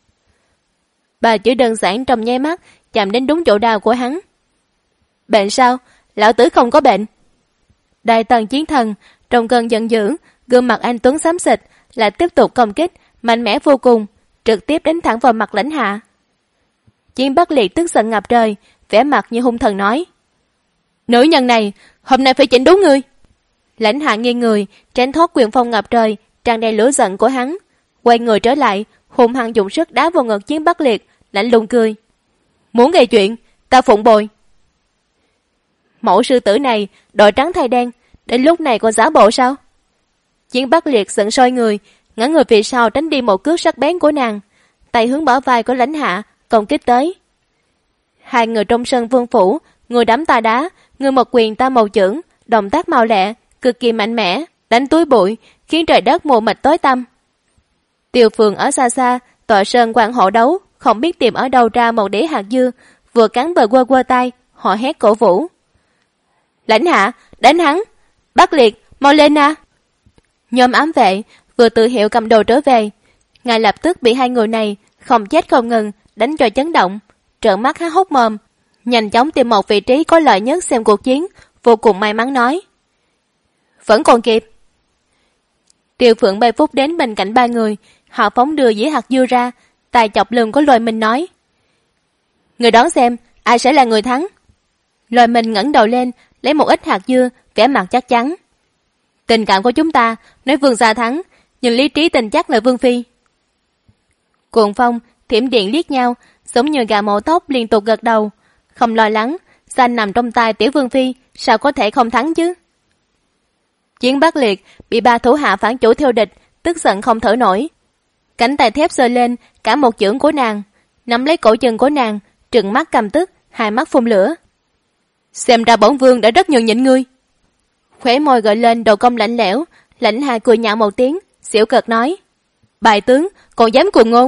Bà chữ đơn giản trong nháy mắt chạm đến đúng chỗ đau của hắn. Bệnh sao? Lão tử không có bệnh. Đại Tần chiến thần trong cơn giận dữ, gương mặt anh tuấn xám xịt, lại tiếp tục công kích mạnh mẽ vô cùng, trực tiếp đánh thẳng vào mặt Lãnh Hạ. Chiến Bắc Liệt tức giận ngập trời, vẻ mặt như hung thần nói: Nữ nhân này, hôm nay phải chỉnh đốn ngươi. Lãnh Hạ nghiêng người, tránh thoát quyền phong ngập trời tràn đầy lửa giận của hắn, quay người trở lại, hung hăng dùng sức đá vào ngực Chiến Bắc Liệt, lạnh lùng cười: Muốn gây chuyện, ta phụng bồi. Mẫu sư tử này đội trắng thay đen, đến lúc này còn giả bộ sao? Chiến Bắc Liệt giận sôi người, ngã người phía sau tránh đi một cước sắc bén của nàng, tay hướng bả vai của Lãnh Hạ công kích tới. Hai người trong sân vương phủ, người đấm ta đá, người một quyền ta một chưởng, động tác mau lẹ, cực kỳ mạnh mẽ, đánh túi bụi, khiến trời đất mù mịt tối tăm. Tiêu Phượng ở xa xa, tọa sơn quan hộ đấu, không biết tìm ở đâu ra một đĩa hạt dưa, vừa cắn vừa quơ quơ tay, họ hét cổ vũ: Lãnh Hạ, đánh hắn! Bắc Liệt, mau lên à! Nhóm ám vệ vừa tự hiệu cầm đồ trở về, ngay lập tức bị hai người này không chết không ngừng đánh cho chấn động, trợn mắt há hốc mồm, nhanh chóng tìm một vị trí có lợi nhất xem cuộc chiến, vô cùng may mắn nói: Vẫn còn kịp. Tiêu Phượng bay phút đến bên cạnh ba người, họ phóng đưa dĩa hạt dưa ra, tay chọc lưng của Lôi Minh nói: Người đoán xem ai sẽ là người thắng. Lôi Minh ngẩng đầu lên, lấy một ít hạt dưa, vẻ mặt chắc chắn: Tình cảm của chúng ta nói vương gia thắng, nhưng lý trí tin chắc là vương phi. Cuồng Phong, Thiểm Điện liếc nhau, giống như gà mổ tóc liên tục gật đầu, không lo lắng, danh nằm trong tay tiểu vương phi, sao có thể không thắng chứ? Chiến Bắc Liệt bị ba thủ hạ phản chủ theo địch, tức giận không thở nổi, cánh tay thép giơ lên, cả một chưởng của nàng, nắm lấy cổ chân của nàng, trừng mắt căm tức, hai mắt phun lửa. Xem ra bổn vương đã rất nhường nhịn ngươi. Khóe môi gợi lên đầu cong lạnh lẽo, Lãnh Hạ cười nhạo một tiếng, xỉu cợt nói: Bài tướng, còn dám cuồng ngôn.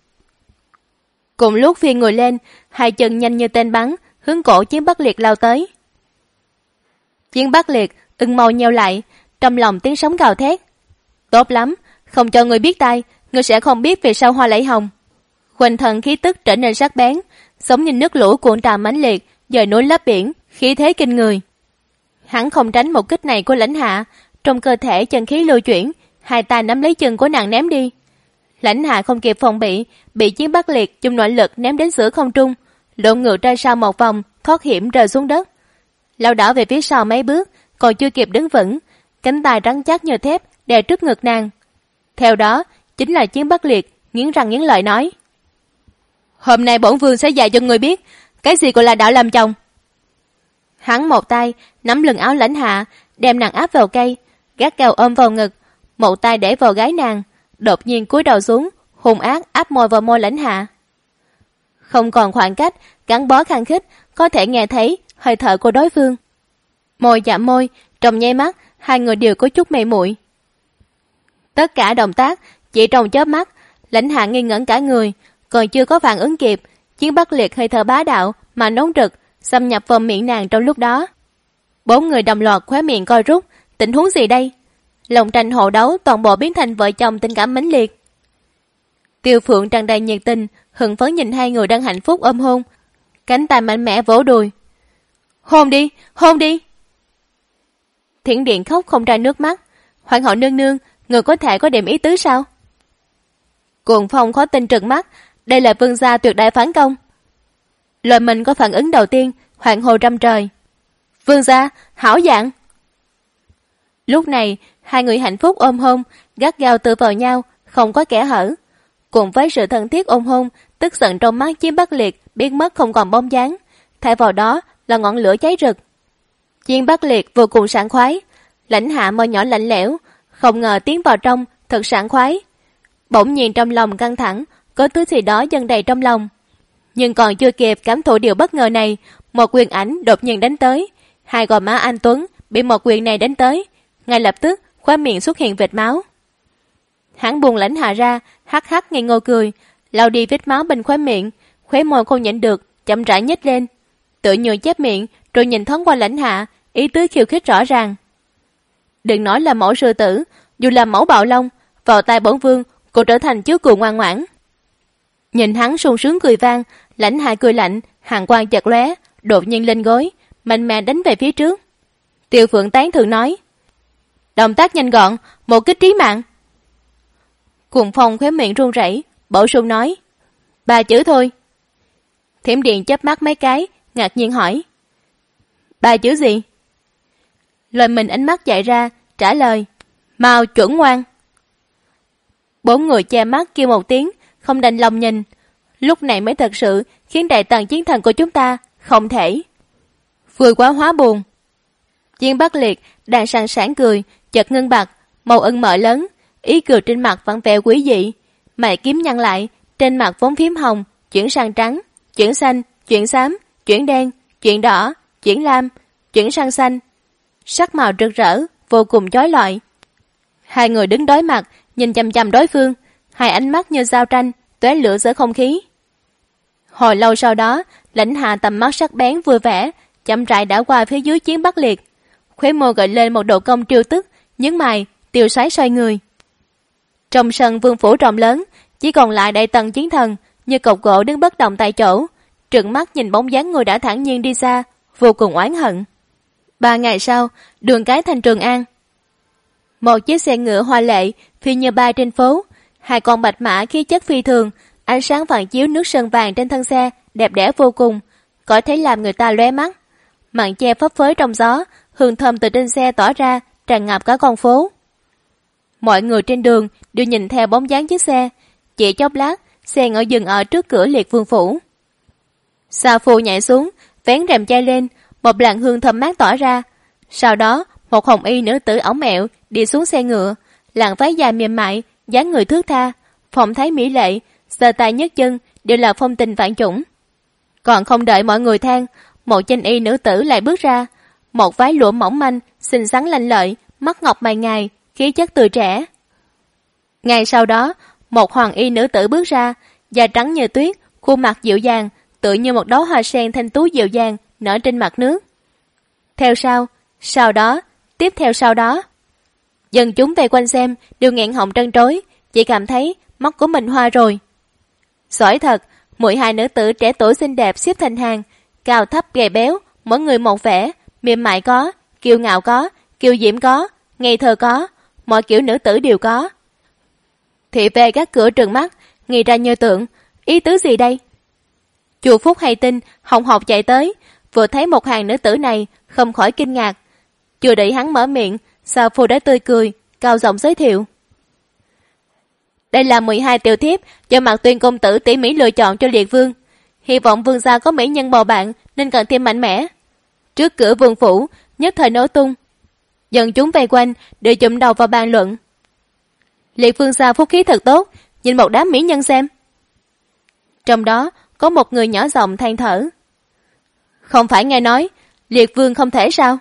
Cùng lúc phi người lên, hai chân nhanh như tên bắn, hướng cổ Chiến Bắc Liệt lao tới. Chiến Bắc Liệt ưng màu nheo lại, trong lòng tiếng sóng gào thét: Tốt lắm, không cho người biết tay, người sẽ không biết về sau hoa lẫy hồng. Quanh thân khí tức trở nên sắc bén, giống như nước lũ cuộn trào mãnh liệt, dời núi lấp biển, khí thế kinh người. Hắn không tránh một kích này của Lãnh Hạ, trong cơ thể chân khí lưu chuyển, hai tay nắm lấy chân của nàng ném đi. Lãnh Hạ không kịp phòng bị Chiến Bắc Liệt dùng nội lực ném đến giữa không trung, lộn ngược ra sau một vòng, thoát hiểm rơi xuống đất. Lão đảo về phía sau mấy bước, còn chưa kịp đứng vững, cánh tay rắn chắc như thép đè trước ngực nàng. Theo đó chính là Chiến Bắc Liệt nghiến răng nghiến lợi nói: "Hôm nay bổn vương sẽ dạy cho người biết cái gì gọi là đạo làm chồng." Hắn một tay nắm lưng áo Lãnh Hạ, đem nàng áp vào cây, gắt gao ôm vào ngực, một tay để vào gái nàng, đột nhiên cúi đầu xuống, hung ác áp môi vào môi Lãnh Hạ. Không còn khoảng cách gắn bó khăng khít, có thể nghe thấy hơi thở của đối phương. Môi chạm môi, trong nháy mắt hai người đều có chút mê muội. Tất cả động tác chỉ trong chớp mắt, Lãnh Hạ nghi ngẩn cả người, còn chưa có phản ứng kịp, Chiến Bắc Liệt hơi thở bá đạo mà nóng rực xâm nhập vào miệng nàng trong lúc đó. Bốn người đồng loạt khóe miệng co rút, tình huống gì đây? Lòng tranh hộ đấu toàn bộ biến thành vợ chồng tình cảm mãnh liệt. Tiêu Phượng tràn đầy nhiệt tình, hưng phấn nhìn hai người đang hạnh phúc ôm hôn, cánh tay mạnh mẽ vỗ đùi. Hôn đi, hôn đi. Thiển Điện khóc không ra nước mắt. Hoàng hậu nương nương, người có thể có điểm ý tứ sao? Cuồng Phong khó tin trừng mắt, đây là vương gia tuyệt đại phản công. Lời mình có phản ứng đầu tiên, hoàng hồ râm trời. Vương gia, hảo dạng. Lúc này, hai người hạnh phúc ôm hôn, gắt gao tựa vào nhau, không có kẽ hở. Cùng với sự thân thiết ôm hôn, tức giận trong mắt Chiến Bắc Liệt biến mất không còn bóng dáng, thay vào đó là ngọn lửa cháy rực. Chiến Bắc Liệt vô cùng sảng khoái, Lãnh Hạ môi nhỏ lạnh lẽo, không ngờ tiến vào trong thật sảng khoái. Bỗng nhiên trong lòng căng thẳng, có thứ gì đó dâng đầy trong lòng. Nhưng còn chưa kịp cảm thụ điều bất ngờ này, một quyền ảnh đột nhiên đánh tới. Hai gò má anh Tuấn bị một quyền này đánh tới, ngay lập tức khóe miệng xuất hiện vệt máu. Hắn buông Lãnh Hạ ra, hắc hắc ngây ngô cười, lau đi vết máu bên khóe miệng, khóe môi không nhịn được chậm rãi nhếch lên, tự như chép miệng rồi nhìn thoáng qua Lãnh Hạ, ý tứ khiêu khích rõ ràng. Đừng nói là mẫu sư tử, dù là mẫu bạo long, vào tay bổn vương cô trở thành chú cừu ngoan ngoãn. Nhìn hắn sung sướng cười vang, Lãnh Hạ cười lạnh, hàn quang chợt lóe, đột nhiên lên gối, mạnh mẽ đánh về phía trước. Tiêu Phượng tán thường nói: động tác nhanh gọn, một kích trí mạng. Cuồng Phong khóe miệng run rẩy, bổ sung nói: 3 chữ thôi. Thiểm Điện chớp mắt mấy cái, ngạc nhiên hỏi: 3 chữ gì? Lời mình ánh mắt chạy ra, trả lời: mau chuẩn ngoan. Bốn người che mắt kêu một tiếng, không đành lòng nhìn. Lúc này mới thật sự khiến đại tần chiến thần của chúng ta không thể. Vui quá hóa buồn. Chiến Bắc Liệt đang sẵn sàng cười, chợt ngưng bặt, màu ưng mở lớn, ý cười trên mặt vặn vẹo quý dị, mày kiếm nhăn lại, trên mặt vốn phím hồng chuyển sang trắng, chuyển xanh, chuyển xám, chuyển đen, chuyển đỏ, chuyển lam, chuyển sang xanh, sắc màu rực rỡ, vô cùng chói lọi. Hai người đứng đối mặt, nhìn chằm chằm đối phương, hai ánh mắt như dao tranh, tóe lửa giữa không khí. Hồi lâu sau đó, Lãnh Hạ tầm mắt sắc bén vui vẻ, chậm rãi đảo qua phía dưới Chiến Bắc Liệt, khóe môi gợi lên một độ cong trêu tức, nhướng mày, tiêu sái xoay người. Trong sân vương phủ rộng lớn, chỉ còn lại đại tần chiến thần, như cột gỗ đứng bất động tại chỗ, trừng mắt nhìn bóng dáng người đã thản nhiên đi xa, vô cùng oán hận. 3 ngày sau, đường cái thành Trường An. Một chiếc xe ngựa hoa lệ phi như bay trên phố, hai con bạch mã khí chất phi thường, ánh sáng phản chiếu nước sơn vàng trên thân xe, đẹp đẽ vô cùng, có thể làm người ta lóe mắt. Màn che phấp phới trong gió, hương thơm từ trên xe tỏa ra, tràn ngập cả con phố. Mọi người trên đường đều nhìn theo bóng dáng chiếc xe, chỉ chốc lát, xe ngựa dừng ở trước cửa Liệt Vương phủ. Sa Phu nhảy xuống, vén rèm che lên, một làn hương thơm mát tỏa ra. Sau đó, một hồng y nữ tử ống mẹo đi xuống xe ngựa, làn váy dài mềm mại, dáng người thướt tha, phong thái mỹ lệ, giơ tay nhấc chân đều là phong tình vạn chủng. Còn không đợi mọi người than, một chanh y nữ tử lại bước ra, một váy lụa mỏng manh, xinh xắn lanh lợi, mắt ngọc mày ngài, khí chất tươi trẻ. Ngay sau đó, một hoàng y nữ tử bước ra, da trắng như tuyết, khuôn mặt dịu dàng, tựa như một đóa hoa sen thanh tú dịu dàng nở trên mặt nước. Theo sau đó, tiếp theo sau đó, dân chúng vây quanh xem đều nghẹn họng trân trối, chỉ cảm thấy mắt của mình hoa rồi. Giỏi thật, 12 nữ tử trẻ tuổi xinh đẹp xếp thành hàng, cao thấp gầy béo, mỗi người một vẻ, mềm mại có, kiêu ngạo có, kiêu diễm có, ngây thơ có, mọi kiểu nữ tử đều có. Thị vệ các cửa trừng mắt, nghĩ ra như tượng, ý tứ gì đây? Chu Phúc hay tin, hồng học chạy tới, vừa thấy một hàng nữ tử này, không khỏi kinh ngạc. Chưa đợi hắn mở miệng, Sa Phu đã tươi cười, cao giọng giới thiệu. Đây là 12 tiểu thiếp do Mạc Tuyên công tử tỉ mỉ lựa chọn cho Liệt Vương. Hy vọng vương gia có mỹ nhân bầu bạn nên càng thêm mạnh mẽ. Trước cửa vương phủ, nhất thời nổ tung. Dân chúng vây quanh đều chụm đầu vào bàn luận. Liệt vương gia phúc khí thật tốt, nhìn một đám mỹ nhân xem. Trong đó có một người nhỏ giọng than thở. Không phải nghe nói Liệt vương không thể sao?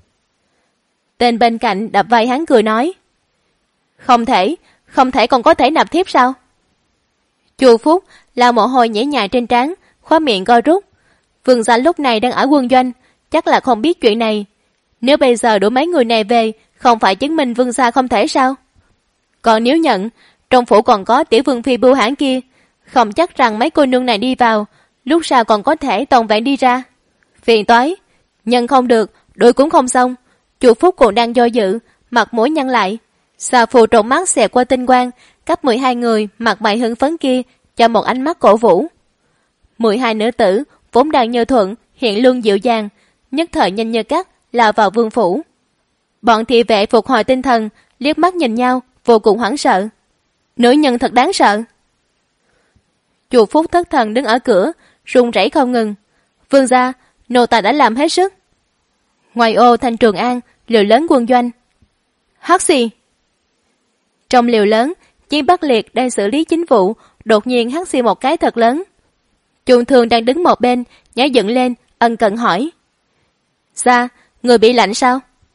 Tên bên cạnh đập vai hắn cười nói. Không thể còn có thể nạp thiếp sao? Chu Phúc lau mồ hôi nhễ nhại trên trán, khóe miệng co rút. Vương gia lúc này đang ở quân doanh, chắc là không biết chuyện này. Nếu bây giờ đuổi mấy người này về, không phải chứng minh vương gia không thể sao? Còn nếu nhận, trong phủ còn có tiểu vương phi bưu hãn kia, không chắc rằng mấy cô nương này đi vào, lúc sau còn có thể toàn vẹn đi ra. Phiền toái, nhận không được, đuổi cũng không xong. Chu Phúc còn đang do dự, mặt mũi nhăn lại. Sa Phu trộn mắt xẹt qua tinh quang, cấp 12 người mặt mày hưng phấn kia cho một ánh mắt cổ vũ. 12 nữ tử vốn đang như thuận, hiện lương dịu dàng, nhất thời nhanh như cắt lao vào vương phủ. Bọn thị vệ phục hồi tinh thần, liếc mắt nhìn nhau, vô cùng hoảng sợ. Nữ nhân thật đáng sợ. Chu Phúc thất thần đứng ở cửa, run rẩy không ngừng. Vương gia, nô tài đã làm hết sức. Ngoài ô thành Trường An, liều lớn quân doanh. Hắc xì. Trong liều lớn, Chiến Bắc Liệt đang xử lý chính vụ, đột nhiên hắt xì một cái thật lớn. Trung Thường đang đứng một bên, nhảy dựng lên, ân cần hỏi. Ra, người bị lạnh sao?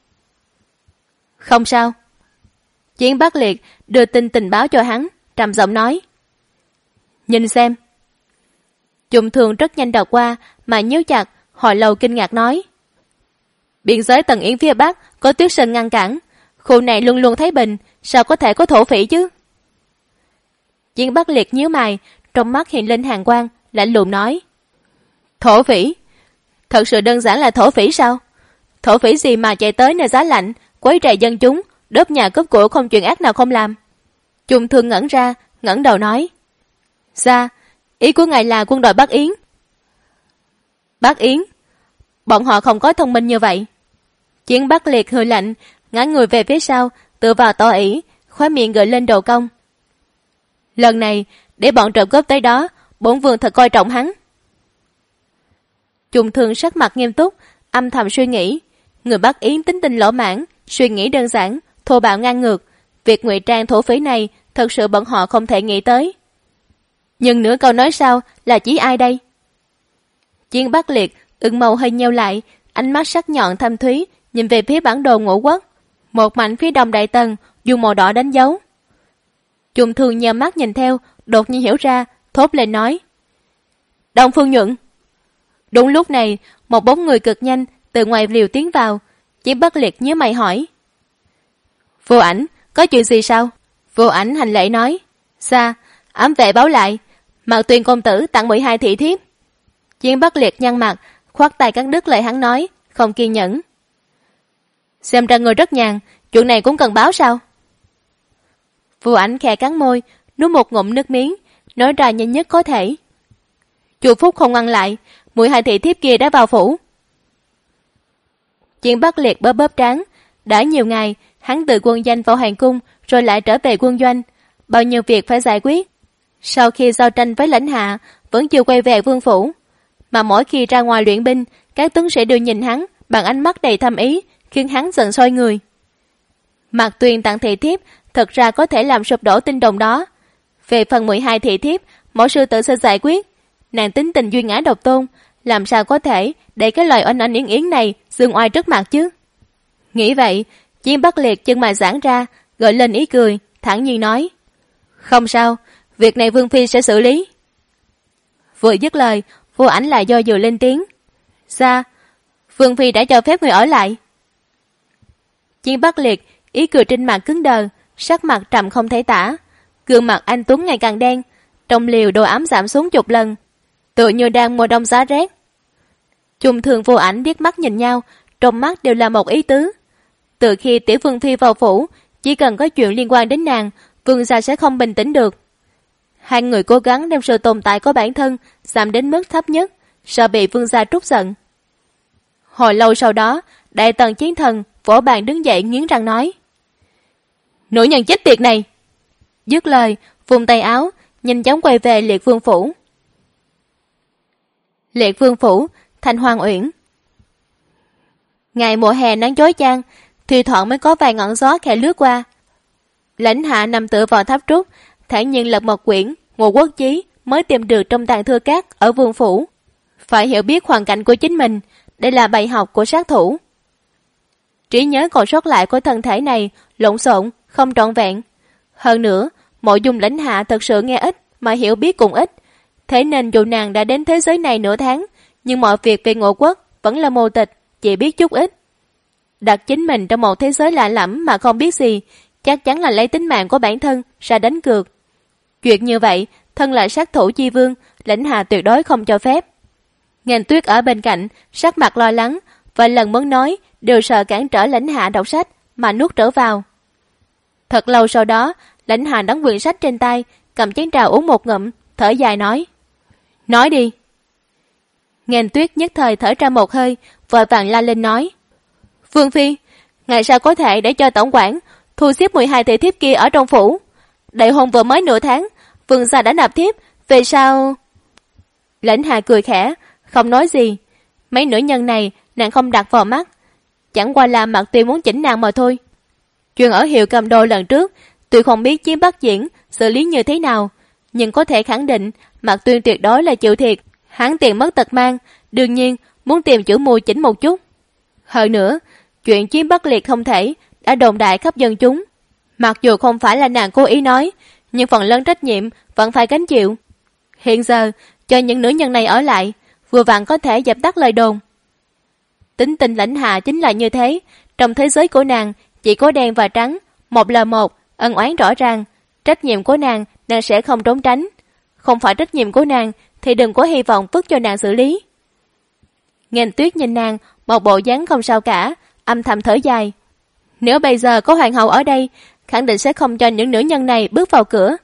Không sao. Chiến Bắc Liệt đưa tình báo cho hắn, trầm giọng nói. Nhìn xem. Trung Thường rất nhanh đọc qua, mà nhíu chặt, hồi lâu kinh ngạc nói. Biên giới Tần Yến phía Bắc có Tuyết Sơn ngăn cản, khu này luôn luôn thái bình, sao có thể có thổ phỉ chứ? Chiến Bắc Liệt nhíu mày, trong mắt hiện lên hàn quang, lạnh lùng nói. Thổ phỉ? Thật sự đơn giản là thổ phỉ sao? Thổ phỉ gì mà chạy tới nơi giá lạnh, quấy rầy dân chúng, đốt nhà cướp của không chuyện ác nào không làm? Trung Thương ngẩn ra, ngẩng đầu nói. Ra, ý của ngài là quân đội Bắc Yến. Bắc Yến? Bọn họ không có thông minh như vậy. Chiến Bắc Liệt hừ lạnh, ngã người về phía sau, tựa vào tỏ ỷ, khóe miệng gợi lên đầu cong. Lần này, để bọn trộm cướp tới đó, bổn vương thật coi trọng hắn. Trung Thương sắc mặt nghiêm túc, âm thầm suy nghĩ. Người Bắc Yến tính tình lỗ mãn, suy nghĩ đơn giản, thô bạo ngang ngược. Việc ngụy trang thổ phỉ này, thật sự bọn họ không thể nghĩ tới. Nhưng nửa câu nói sau là chỉ ai đây? Chiến Bắc Liệt, ửng màu hơi nheo lại, ánh mắt sắc nhọn thâm thúy, nhìn về phía bản đồ Ngũ Quốc. Một mảnh phía đông Đại Tần, dùng màu đỏ đánh dấu. Trung Thương nhờ mắt nhìn theo, đột nhiên hiểu ra, thốt lên nói. Đông Phương Nhuận. Đúng lúc này, một bóng người cực nhanh từ ngoài liều tiến vào. Chiến Bắc Liệt nhíu mày hỏi. Vô Ảnh, có chuyện gì sao? Vô Ảnh hành lễ nói. Xa, ám vệ báo lại, Mạc Tuyên công tử tặng 12 thị thiếp. Chiến Bắc Liệt nhăn mặt, khoát tay cắt đứt lời hắn nói, không kiên nhẫn. Xem ra người rất nhàn, chuyện này cũng cần báo sao? Vô Ảnh khẽ cắn môi, nuốt một ngụm nước miếng, nói ra nhanh nhất có thể. Chu Phúc không ngăn lại, 12 thị thiếp kia đã vào phủ. Chiến Bắc Liệt bóp bóp trán, đã nhiều ngày, hắn từ quân doanh vào hoàng cung, rồi lại trở về quân doanh, bao nhiêu việc phải giải quyết. Sau khi giao tranh với lãnh hạ, vẫn chưa quay về vương phủ, mà mỗi khi ra ngoài luyện binh, các tướng sĩ đều nhìn hắn bằng ánh mắt đầy thâm ý, khiến hắn giận sôi người. Mạc Tuyên tặng thị thiếp thật ra có thể làm sụp đổ tin đồn đó. Về phần 12 thị thiếp, mỗi sư tự sẽ giải quyết. Nàng tính tình duy ngã độc tôn, làm sao có thể để cái lời oanh oanh yến yến này dương oai trước mặt chứ? Nghĩ vậy, Chiến Bắc Liệt chân mày giãn ra, gợi lên ý cười, thản nhiên nói. Không sao, việc này Vương Phi sẽ xử lý. Vừa dứt lời, Vô Ảnh lại do dự lên tiếng. Ra, Vương Phi đã cho phép người ở lại. Chiến Bắc Liệt, ý cười trên mặt cứng đờ, sắc mặt trầm không thể tả. Gương mặt anh Tuấn ngày càng đen, trong liều độ ấm giảm xuống chục lần, tựa như đang mùa đông giá rét. Trung Thường Vô Ảnh liếc mắt nhìn nhau, trong mắt đều là một ý tứ. Từ khi tiểu Vương Phi vào phủ, chỉ cần có chuyện liên quan đến nàng, vương gia sẽ không bình tĩnh được. Hai người cố gắng đem sự tồn tại của bản thân giảm đến mức thấp nhất, sợ bị vương gia trút giận. Hồi lâu sau đó, Đại Tần Chiến Thần vỗ bàn đứng dậy nghiến răng nói: Nữ nhân chết tiệt này! Dứt lời, vùng tay áo, nhanh chóng quay về Liệt Vương phủ. Liệt Vương phủ, Thanh Hoang Uyển. Ngày mùa hè nắng chói chang, thì thoảng mới có vài ngọn gió khẽ lướt qua. Lãnh Hạ nằm tựa vào tháp trúc, thản nhiên lật một quyển Ngũ Quốc Chí mới tìm được trong tàn thư cát ở vương phủ. Phải hiểu biết hoàn cảnh của chính mình, đây là bài học của sát thủ. Trí nhớ còn sót lại của thân thể này lộn xộn, không trọn vẹn. Hơn nữa, mộ dung Lãnh Hạ thật sự nghe ít mà hiểu biết cũng ít. Thế nên dù nàng đã đến thế giới này nửa tháng, nhưng mọi việc về Ngũ Quốc vẫn là mù tịch, chỉ biết chút ít. Đặt chính mình trong một thế giới lạ lẫm mà không biết gì, chắc chắn là lấy tính mạng của bản thân ra đánh cược. Chuyện như vậy, thân là sát thủ chi vương, Lãnh Hạ tuyệt đối không cho phép. Ngàn Tuyết ở bên cạnh, sắc mặt lo lắng, và lần muốn nói đều sợ cản trở Lãnh Hạ đọc sách mà nuốt trở vào. Thật lâu sau đó, Lãnh Hạ đóng quyển sách trên tay, cầm chén trà uống một ngụm, thở dài nói: Nói đi. Ngàn Tuyết nhất thời thở ra một hơi, vội vàng la lên nói: Vương phi, ngày sao có thể để cho tổng quản thu xếp 12 thị thiếp kia ở trong phủ? Đại hôn vừa mới nửa tháng, vương gia đã nạp thiếp, về sao? Lãnh Hạ cười khẽ, không nói gì. Mấy nữ nhân này nàng không đặt vào mắt, chẳng qua là Mạc Tuyên muốn chỉnh nàng mà thôi. Chuyện ở Hiệu Cầm Đô lần trước, tuy không biết Chiếm Bắc Diễn xử lý như thế nào, nhưng có thể khẳng định Mạc Tuyên tuyệt đối là chịu thiệt. Hắn tiền mất tật mang, đương nhiên muốn tìm chủ mưu chỉnh một chút. Hơn nữa, chuyện Chiếm Bắc Liệt không thể đã đồn đại khắp dân chúng. Mặc dù không phải là nàng cố ý nói, nhưng phần lớn trách nhiệm vẫn phải gánh chịu. Hiện giờ, cho những nữ nhân này ở lại, vừa vặn có thể dập tắt lời đồn. Tính tình Lãnh Hạ chính là như thế, trong thế giới của nàng chỉ có đen và trắng, một là một, ân oán rõ ràng. Trách nhiệm của nàng sẽ không trốn tránh. Không phải trách nhiệm của nàng thì đừng có hy vọng vứt cho nàng xử lý. Ngàn Tuyết nhìn nàng, một bộ dáng không sao cả, âm thầm thở dài. Nếu bây giờ có hoàng hậu ở đây, khẳng định sẽ không cho những nữ nhân này bước vào cửa.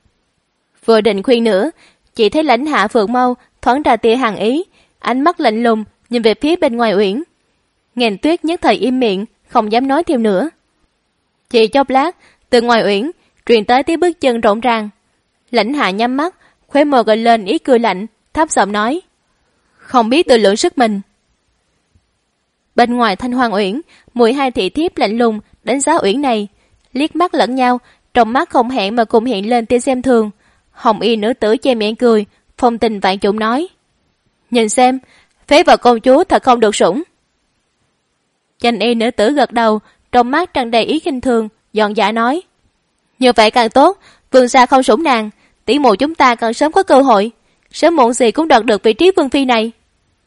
Vừa định khuyên nữa, chỉ thấy Lãnh Hạ Phượng Mâu thoáng ra tia hàn ý, ánh mắt lạnh lùng nhìn về phía bên ngoài uyển. Ngàn Tuyết nhất thời im miệng, không dám nói thêm nữa. Chỉ chốc lát, từ ngoài uyển truyền tới tiếng bước chân rộn ràng. Lãnh Hạ nhắm mắt, khóe môi gợi lên ý cười lạnh, thấp giọng nói: Không biết tự lượng sức mình. Bên ngoài Thanh Hoang Uyển, 12 thị thiếp lạnh lùng đánh giá uyển này, liếc mắt lẫn nhau, trong mắt không hẹn mà cùng hiện lên tia xem thường. Hồng y nữ tử che miệng cười, phong tình vạn trụng nói: Nhìn xem, phế vật công chúa thật không được sủng. Chanh y nữ tử gật đầu, trong mắt tràn đầy ý khinh thường, giòn giả nói: Như vậy càng tốt, vương gia không sủng nàng, tỷ muội chúng ta càng sớm có cơ hội, sớm muộn gì cũng đoạt được vị trí vương phi này.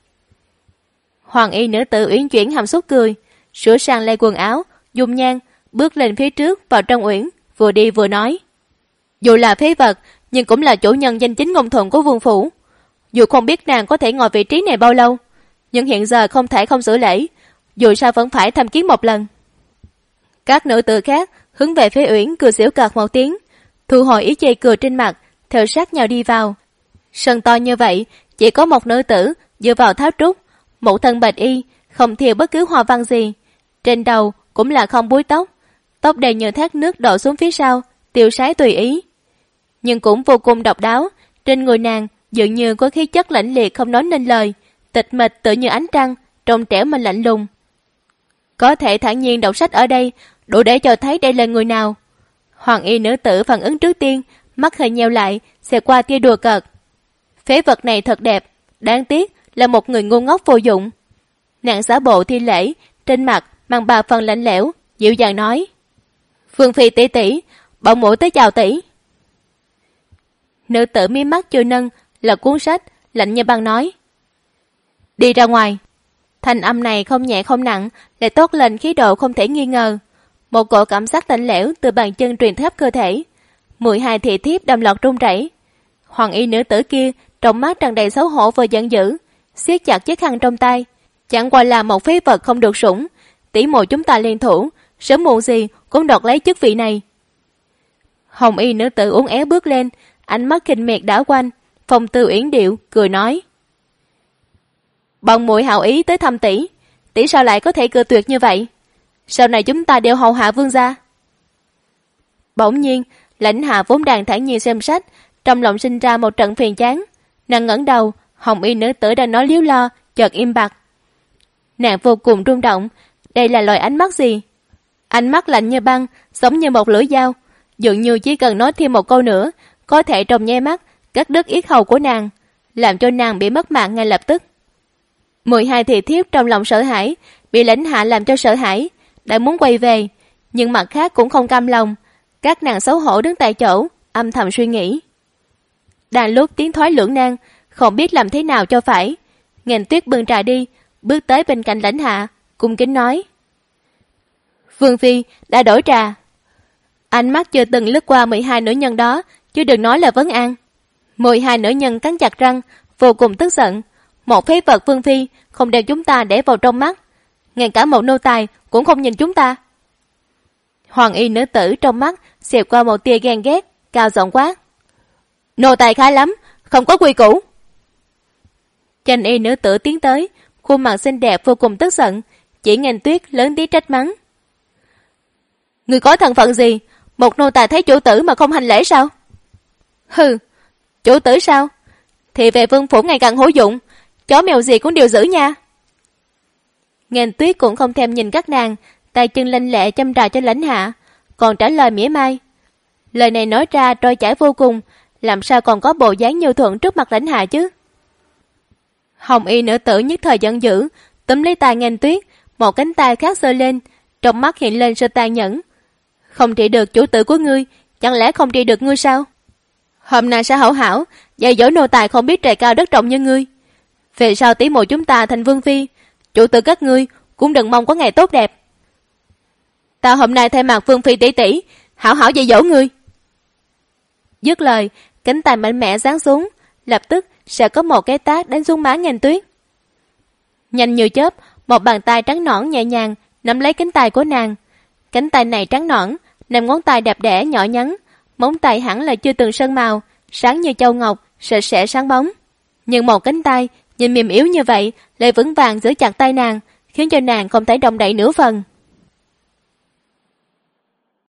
Hoàng y nữ tử uyển chuyển hàm xúc cười, sửa sang lại quần áo, dung nhan, bước lên phía trước vào trong uyển, vừa đi vừa nói: Dù là phế vật, nhưng cũng là chủ nhân danh chính ngôn thuận của vương phủ. Dù không biết nàng có thể ngồi vị trí này bao lâu, nhưng hiện giờ không thể không xử lễ, dù sao vẫn phải thăm kiến một lần. Các nữ tử khác hướng về phía uyển cười giễu cợt một tiếng, thu hồi ý chê cười trên mặt, theo sát nhau đi vào. Sân to như vậy, chỉ có một nữ tử dựa vào tháp trúc, một thân bạch y, không thiêu bất cứ hoa văn gì, trên đầu cũng là không búi tóc, tóc đầy như thác nước đổ xuống phía sau, tiêu sái tùy ý, nhưng cũng vô cùng độc đáo. Trên người nàng dường như có khí chất lãnh liệt không nói nên lời, tịch mịch tựa như ánh trăng, trong trẻo mà lạnh lùng. Có thể thản nhiên đọc sách ở đây, đủ để cho thấy đây là người nào. Hoàng y nữ tử phản ứng trước tiên, mắt hơi nheo lại, xẹt qua tia đùa cợt. Phế vật này thật đẹp, đáng tiếc là một người ngu ngốc vô dụng. Nàng giả bộ thi lễ, trên mặt mang ba phần lạnh lẽo, dịu dàng nói: Phương phi tỷ tỷ, bọn muội tới chào tỷ. Nữ tử mí mắt chưa nâng, lật cuốn sách, lạnh như băng nói: Đi ra ngoài. Thanh âm này không nhẹ không nặng, lại tốt lên khí độ không thể nghi ngờ. Một cổ cảm giác lạnh lẽo từ bàn chân truyền khắp cơ thể. 12 thị thiếp đầm lọt run rẩy. Hoàng y nữ tử kia trong mắt tràn đầy xấu hổ và giận dữ, siết chặt chiếc khăn trong tay. Chẳng qua là một phế vật không được sủng, tỷ muội chúng ta liên thủ, sớm muộn gì cũng đoạt lấy chức vị này. Hồng y nữ tử uốn éo bước lên, ánh mắt khinh miệt đảo quanh, phong tư uyển điệu, cười nói. Bọn muội hảo ý tới thăm tỷ, tỷ sao lại có thể cự tuyệt như vậy? Sau này chúng ta đều hầu hạ vương gia. Bỗng nhiên, Lãnh Hạ vốn đang thản nhiên xem sách, trong lòng sinh ra một trận phiền chán. Nàng ngẩng đầu, hồng y nữ tử đang nói líu lo, chợt im bặt. Nàng vô cùng rung động, đây là loại ánh mắt gì? Ánh mắt lạnh như băng, giống như một lưỡi dao, dường như chỉ cần nói thêm một câu nữa, có thể trong nháy mắt cắt đứt yết hầu của nàng, làm cho nàng bị mất mạng ngay lập tức. 12 thị thiếp trong lòng sợ hãi, bị Lãnh Hạ làm cho sợ hãi, đã muốn quay về, nhưng mặt khác cũng không cam lòng. Các nàng xấu hổ đứng tại chỗ, âm thầm suy nghĩ. Đang lúc tiến thoái lưỡng nan, không biết làm thế nào cho phải. Ngàn Tuyết bưng trà đi, bước tới bên cạnh Lãnh Hạ, cung kính nói. Vương phi đã đổi trà. Ánh mắt chưa từng lướt qua 12 nữ nhân đó, chứ đừng nói là vấn an. 12 nữ nhân cắn chặt răng, vô cùng tức giận. Một phế vật vương phi không đem chúng ta để vào trong mắt, ngay cả một nô tài cũng không nhìn chúng ta. Hoàng y nữ tử trong mắt xẹt qua một tia ghen ghét, cao giọng quát. Nô tài khá lắm, không có quy củ. Chanh y nữ tử tiến tới, khuôn mặt xinh đẹp vô cùng tức giận, chỉ Ngàn Tuyết lớn tiếng trách mắng. Người có thân phận gì? Một nô tài thấy chủ tử mà không hành lễ sao? Hừ, chủ tử sao? Thì về vương phủ ngày càng hữu dụng, chó mèo gì cũng đều giữ nha. Ngàn Tuyết cũng không thèm nhìn các nàng, tay chân lanh lẹ châm trà cho Lãnh Hạ, còn trả lời mỉa mai. Lời này nói ra trôi chảy vô cùng, làm sao còn có bộ dáng nhu thuận trước mặt Lãnh Hạ chứ? Hồng y nữ tử nhất thời giận dữ, túm lấy tay Ngàn Tuyết, một cánh tay khác giơ lên, trong mắt hiện lên sự tàn nhẫn. Không trị được chủ tử của ngươi, chẳng lẽ không trị được ngươi sao? Hôm nay sẽ hảo hảo dạy dỗ nô tài không biết trời cao đất rộng như ngươi. Về sau tỷ muội chúng ta thành vương phi, chủ tử các ngươi cũng đừng mong có ngày tốt đẹp. Ta hôm nay thay mặt vương phi tỷ tỷ, hảo hảo dạy dỗ ngươi. Dứt lời, cánh tay mạnh mẽ giáng xuống, lập tức sẽ có một cái tát đánh xuống má Ngàn Tuyết. Nhanh như chớp, một bàn tay trắng nõn nhẹ nhàng nắm lấy cánh tay của nàng. Cánh tay này trắng nõn, 5 ngón tay đẹp đẽ nhỏ nhắn, móng tay hẳn là chưa từng sơn màu, sáng như châu ngọc, sạch sẽ sáng bóng. Nhưng một cánh tay nhìn mềm yếu như vậy lại vững vàng giữ chặt tay nàng, khiến cho nàng không thể động đậy nửa phần.